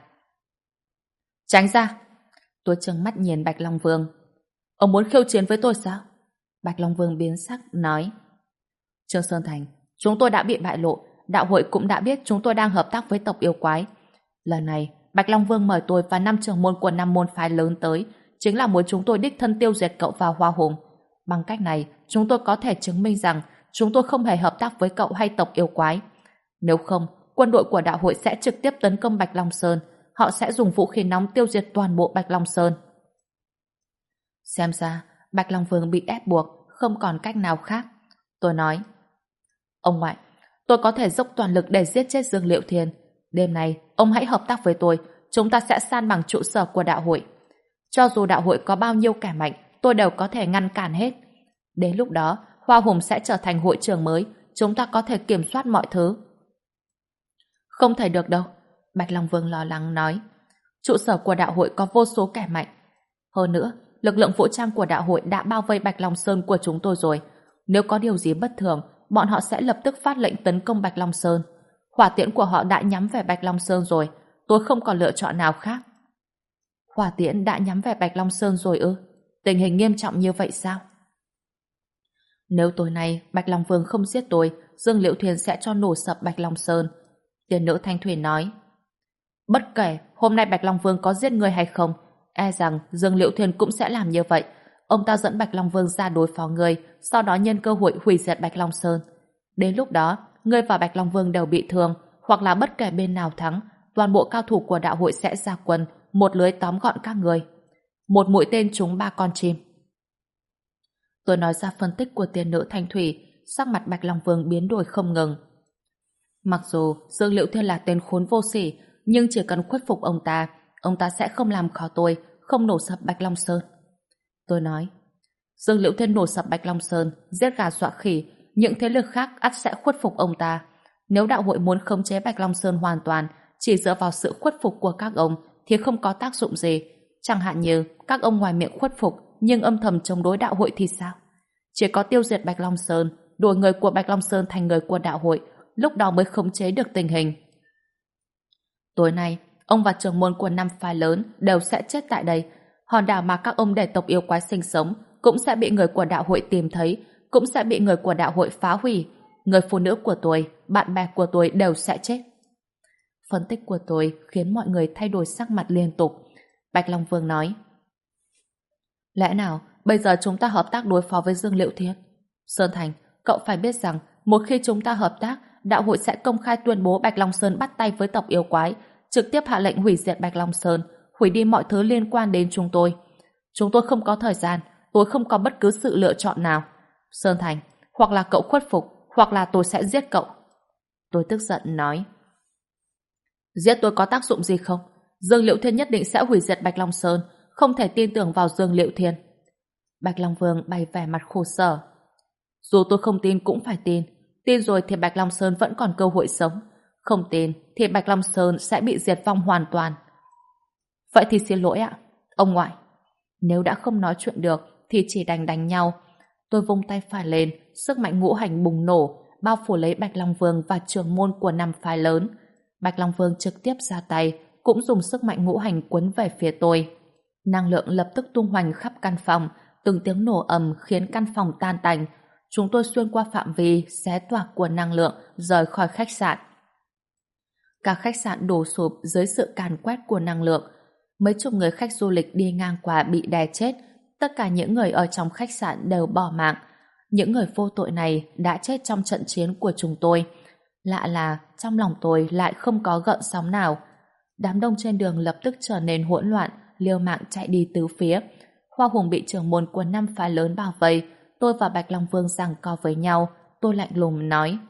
Tránh ra! Tôi trừng mắt nhìn Bạch Long Vương. Ông muốn khiêu chiến với tôi sao? Bạch Long Vương biến sắc, nói. Trương Sơn Thành, chúng tôi đã bị bại lộ, đạo hội cũng đã biết chúng tôi đang hợp tác với tộc yêu quái. Lần này, Bạch Long Vương mời tôi và 5 trưởng môn của 5 môn phái lớn tới, chính là muốn chúng tôi đích thân tiêu diệt cậu và Hoa Hùng. Bằng cách này, chúng tôi có thể chứng minh rằng chúng tôi không hề hợp tác với cậu hay tộc yêu quái. Nếu không, quân đội của đạo hội sẽ trực tiếp tấn công Bạch Long Sơn. Họ sẽ dùng vũ khí nóng tiêu diệt toàn bộ Bạch Long Sơn. Xem ra, Bạch Long Vương bị ép buộc, không còn cách nào khác. Tôi nói, ông ngoại, tôi có thể dốc toàn lực để giết chết Dương Liệu Thiên. Đêm nay, ông hãy hợp tác với tôi, chúng ta sẽ san bằng trụ sở của đạo hội. Cho dù đạo hội có bao nhiêu kẻ mạnh, tôi đều có thể ngăn cản hết. Đến lúc đó, Hoa Hùng sẽ trở thành hội trưởng mới, chúng ta có thể kiểm soát mọi thứ. Không thể được đâu, Bạch Long Vương lo lắng nói. Trụ sở của đạo hội có vô số kẻ mạnh. Hơn nữa, lực lượng vũ trang của đạo hội đã bao vây Bạch Long Sơn của chúng tôi rồi. Nếu có điều gì bất thường, bọn họ sẽ lập tức phát lệnh tấn công Bạch Long Sơn. Hỏa tiễn của họ đã nhắm về Bạch Long Sơn rồi, tôi không còn lựa chọn nào khác. Hỏa tiễn đã nhắm về Bạch Long Sơn rồi ư? Tình hình nghiêm trọng như vậy sao? Nếu tối nay Bạch Long Vương không giết tôi, Dương Liệu Thiên sẽ cho nổ sập Bạch Long Sơn. Tiên nữ Thanh Thủy nói. Bất kể hôm nay Bạch Long Vương có giết người hay không, e rằng Dương Liệu Thiên cũng sẽ làm như vậy. Ông ta dẫn Bạch Long Vương ra đối phó người, sau đó nhân cơ hội hủy diệt Bạch Long Sơn. Đến lúc đó, ngươi và Bạch Long Vương đều bị thương, hoặc là bất kể bên nào thắng, toàn bộ cao thủ của đạo hội sẽ ra quân, một lưới tóm gọn các người. Một mũi tên trúng 3 con chim. Tôi nói ra phân tích của tiên nữ Thanh Thủy, sắc mặt Bạch Long Vương biến đổi không ngừng. Mặc dù Dương Liệu Thiên là tên khốn vô sỉ, nhưng chỉ cần khuất phục ông ta sẽ không làm khó tôi, không nổ sập Bạch Long Sơn. Tôi nói, Dương Liệu Thiên nổ sập Bạch Long Sơn, giết gà dọa khỉ, những thế lực khác ắt sẽ khuất phục ông ta. Nếu đạo hội muốn khống chế Bạch Long Sơn hoàn toàn, chỉ dựa vào sự khuất phục của các ông thì không có tác dụng gì. Chẳng hạn như các ông ngoài miệng khuất phục nhưng âm thầm chống đối đạo hội thì sao? Chỉ có tiêu diệt Bạch Long Sơn, đổi người của Bạch Long Sơn thành người của đạo hội, lúc đó mới khống chế được tình hình. Tối nay, Ông và trưởng môn của 5 phái lớn đều sẽ chết tại đây. Hòn đảo mà các ông để tộc yêu quái sinh sống cũng sẽ bị người của đạo hội tìm thấy, cũng sẽ bị người của đạo hội phá hủy. Người phụ nữ của tôi, bạn bè của tôi đều sẽ chết. Phân tích của tôi khiến mọi người thay đổi sắc mặt liên tục. Bạch Long Vương nói: lẽ nào bây giờ chúng ta hợp tác đối phó với Dương Liệu Thiên? Sơn Thành, cậu phải biết rằng một khi chúng ta hợp tác, đạo hội sẽ công khai tuyên bố Bạch Long Sơn bắt tay với tộc yêu quái, trực tiếp hạ lệnh hủy diệt Bạch Long Sơn, hủy đi mọi thứ liên quan đến chúng tôi. Chúng tôi không có thời gian, tôi không có bất cứ sự lựa chọn nào. Sơn Thành, hoặc là cậu khuất phục, hoặc là tôi sẽ giết cậu. Tôi tức giận nói: giết tôi có tác dụng gì không? Dương Liệu Thiên nhất định sẽ hủy diệt Bạch Long Sơn, không thể tin tưởng vào Dương Liệu Thiên. Bạch Long Vương bày vẻ mặt khổ sở. Dù tôi không tin cũng phải tin. Tin rồi thì Bạch Long Sơn vẫn còn cơ hội sống. Không tin thì Bạch Long Sơn sẽ bị diệt vong hoàn toàn. Vậy thì xin lỗi ạ, ông ngoại. Nếu đã không nói chuyện được thì chỉ đành đánh nhau. Tôi vung tay phải lên, sức mạnh ngũ hành bùng nổ, bao phủ lấy Bạch Long Vương và trưởng môn của 5 phái lớn. Bạch Long Vương trực tiếp ra tay, cũng dùng sức mạnh ngũ hành quấn về phía tôi. Năng lượng lập tức tung hoành khắp căn phòng, từng tiếng nổ ầm khiến căn phòng tan tành. Chúng tôi xuyên qua phạm vi xé toạc của năng lượng, rời khỏi khách sạn. Cả khách sạn đổ sụp dưới sự càn quét của năng lượng. Mấy chục người khách du lịch đi ngang qua bị đè chết. Tất cả những người ở trong khách sạn đều bỏ mạng. Những người vô tội này đã chết trong trận chiến của chúng tôi. Lạ là trong lòng tôi lại không có gợn sóng nào. Đám đông trên đường lập tức trở nên hỗn loạn, liều mạng chạy đi tứ phía. Hoa Hùng bị trưởng môn của 5 phái lớn bao vây. Tôi và Bạch Long Vương giằng co với nhau. Tôi lạnh lùng nói: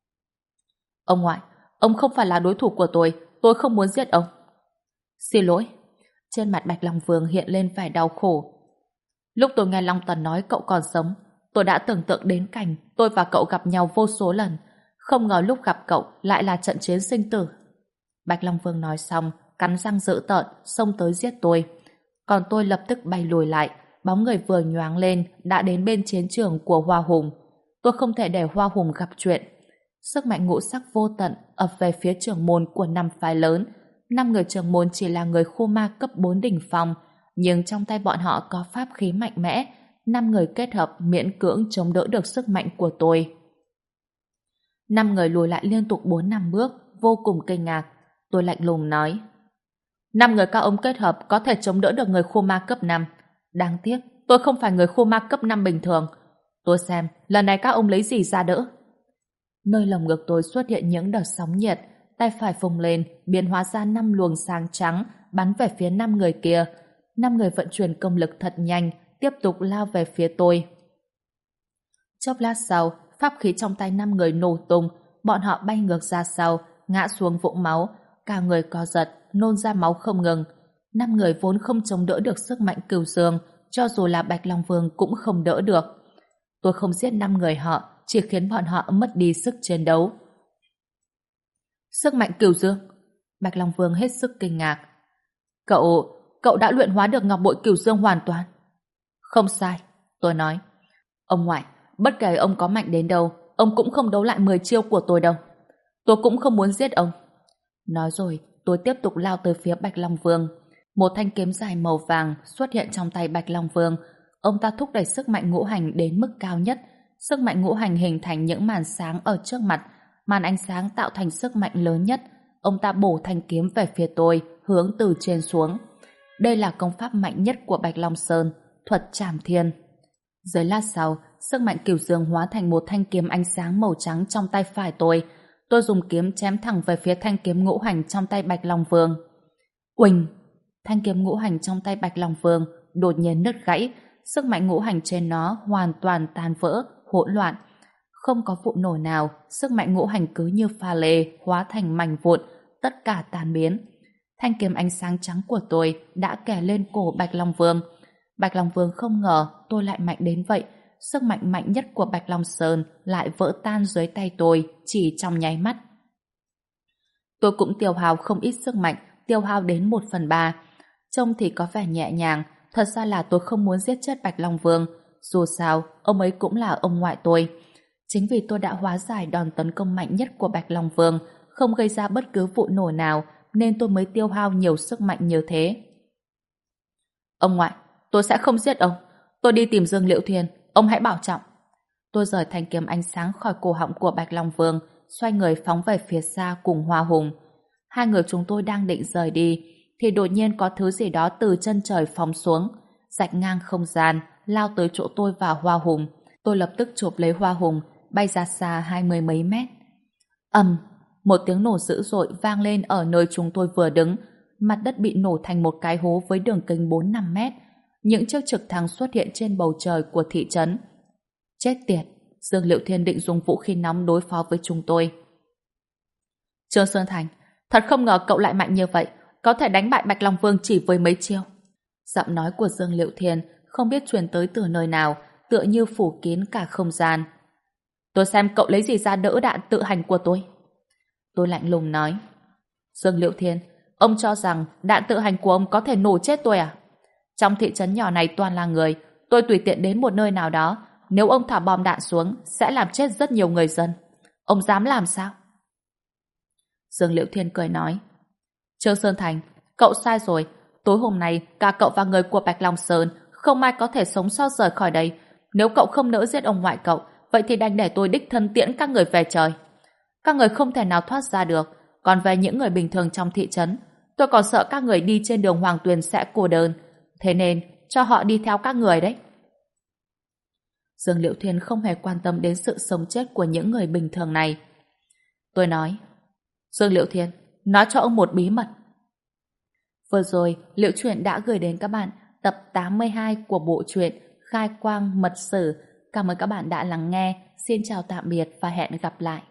ông ngoại, ông không phải là đối thủ của tôi không muốn giết ông. Xin lỗi. Trên mặt Bạch Long Vương hiện lên vẻ đau khổ. Lúc tôi nghe Long Tần nói cậu còn sống, tôi đã tưởng tượng đến cảnh tôi và cậu gặp nhau vô số lần. Không ngờ lúc gặp cậu lại là trận chiến sinh tử. Bạch Long Vương nói xong, cắn răng dữ tợn, xông tới giết tôi. Còn tôi lập tức bay lùi lại, bóng người vừa nhoáng lên đã đến bên chiến trường của Hoa Hùng. Tôi không thể để Hoa Hùng gặp chuyện. Sức mạnh ngũ sắc vô tận ập về phía trưởng môn của 5 phái lớn. 5 người trưởng môn chỉ là người khu ma cấp 4 đỉnh phong, nhưng trong tay bọn họ có pháp khí mạnh mẽ. 5 người kết hợp miễn cưỡng chống đỡ được sức mạnh của tôi. 5 người lùi lại liên tục 4-5 bước, vô cùng kinh ngạc. Tôi lạnh lùng nói: 5 người các ông kết hợp có thể chống đỡ được người khu ma cấp 5. Đáng tiếc, tôi không phải người khu ma cấp 5 bình thường. Tôi xem, lần này các ông lấy gì ra đỡ? Nơi lồng ngực tôi xuất hiện những đợt sóng nhiệt, tay phải phồng lên, biến hóa ra 5 luồng sáng trắng, bắn về phía 5 người kia. 5 người vận chuyển công lực thật nhanh, tiếp tục lao về phía tôi. Chốc lát sau, pháp khí trong tay 5 người nổ tung, bọn họ bay ngược ra sau, ngã xuống vũng máu, cả người co giật, nôn ra máu không ngừng. 5 người vốn không chống đỡ được sức mạnh cửu dương, cho dù là Bạch Long Vương cũng không đỡ được. Tôi không giết 5 người họ, chỉ khiến bọn họ mất đi sức chiến đấu. Sức mạnh cửu dương? Bạch Long Vương hết sức kinh ngạc. Cậu đã luyện hóa được ngọc bội cửu dương hoàn toàn. Không sai, tôi nói. Ông ngoại, bất kể ông có mạnh đến đâu, ông cũng không đấu lại 10 chiêu của tôi đâu. Tôi cũng không muốn giết ông. Nói rồi, tôi tiếp tục lao tới phía Bạch Long Vương. Một thanh kiếm dài màu vàng xuất hiện trong tay Bạch Long Vương. Ông ta thúc đẩy sức mạnh ngũ hành đến mức cao nhất. Sức mạnh ngũ hành hình thành những màn sáng ở trước mặt. Màn ánh sáng tạo thành sức mạnh lớn nhất. Ông ta bổ thanh kiếm về phía tôi, hướng từ trên xuống. Đây là công pháp mạnh nhất của Bạch Long Sơn, thuật Trảm Thiên. Dưới lát sau, sức mạnh cửu dương hóa thành một thanh kiếm ánh sáng màu trắng trong tay phải tôi. Tôi dùng kiếm chém thẳng về phía thanh kiếm ngũ hành trong tay Bạch Long Vương. Uỳnh! Thanh kiếm ngũ hành trong tay Bạch Long Vương đột nhiên nứt gãy, sức mạnh ngũ hành trên nó hoàn toàn tan vỡ, hỗn loạn. Không có vụ nổ nào, sức mạnh ngũ hành cứ như pha lê hóa thành mảnh vụn, tất cả tan biến. Thanh kiếm ánh sáng trắng của tôi đã kè lên cổ Bạch Long Vương. Bạch Long Vương không ngờ tôi lại mạnh đến vậy. Sức mạnh mạnh nhất của Bạch Long Sơn lại vỡ tan dưới tay tôi chỉ trong nháy mắt. Tôi cũng tiêu hao không ít sức mạnh, tiêu hao đến 1/3. Trông thì có vẻ nhẹ nhàng, thật ra là tôi không muốn giết chết Bạch Long Vương. Dù sao, ông ấy cũng là ông ngoại tôi. Chính vì tôi đã hóa giải đòn tấn công mạnh nhất của Bạch Long Vương, không gây ra bất cứ vụ nổ nào, nên tôi mới tiêu hao nhiều sức mạnh như thế. Ông ngoại, tôi sẽ không giết ông. Tôi đi tìm Dương Liễu Thiên, ông hãy bảo trọng. Tôi rời thanh kiếm ánh sáng khỏi cổ họng của Bạch Long Vương, xoay người phóng về phía xa cùng Hoa Hùng. Hai người chúng tôi đang định rời đi, thì đột nhiên có thứ gì đó từ chân trời phóng xuống, rạch ngang không gian, lao tới chỗ tôi và Hoa Hùng. Tôi lập tức chộp lấy Hoa Hùng, bay ra xa 20 mấy mét. Ầm, một tiếng nổ dữ dội vang lên ở nơi chúng tôi vừa đứng. Mặt đất bị nổ thành một cái hố với đường kính 4-5 mét. Những chiếc trực thăng xuất hiện trên bầu trời của thị trấn. Chết tiệt, Dương Liễu Thiên định dùng vũ khí nóng đối phó với chúng tôi. Trương Sơn Thành, thật không ngờ cậu lại mạnh như vậy, có thể đánh bại Bạch Long Vương chỉ với mấy chiêu. Giọng nói của Dương Liễu Thiên không biết truyền tới từ nơi nào, tựa như phủ kín cả không gian. Tôi xem cậu lấy gì ra đỡ đạn tự hành của tôi. Tôi lạnh lùng nói. Dương Liễu Thiên, ông cho rằng đạn tự hành của ông có thể nổ chết tôi à? Trong thị trấn nhỏ này toàn là người, tôi tùy tiện đến một nơi nào đó, nếu ông thả bom đạn xuống sẽ làm chết rất nhiều người dân. Ông dám làm sao? Dương Liễu Thiên cười nói. Trương Sơn Thành, cậu sai rồi. Tối hôm nay cả cậu và người của Bạch Long Sơn không ai có thể sống sót rời khỏi đây. Nếu cậu không nỡ giết ông ngoại cậu, vậy thì đành để tôi đích thân tiễn các người về trời. Các người không thể nào thoát ra được. Còn về những người bình thường trong thị trấn, tôi còn sợ các người đi trên đường Hoàng Tuyền sẽ cô đơn. Thế nên cho họ đi theo các người đấy. Dương Liễu Thiên không hề quan tâm đến sự sống chết của những người bình thường này. Tôi nói, Dương Liễu Thiên, nói cho ông một bí mật. Vừa rồi, Liễu Chuyện đã gửi đến các bạn tập 82 của bộ truyện Khai Quang Mật Sử. Cảm ơn các bạn đã lắng nghe. Xin chào tạm biệt và hẹn gặp lại.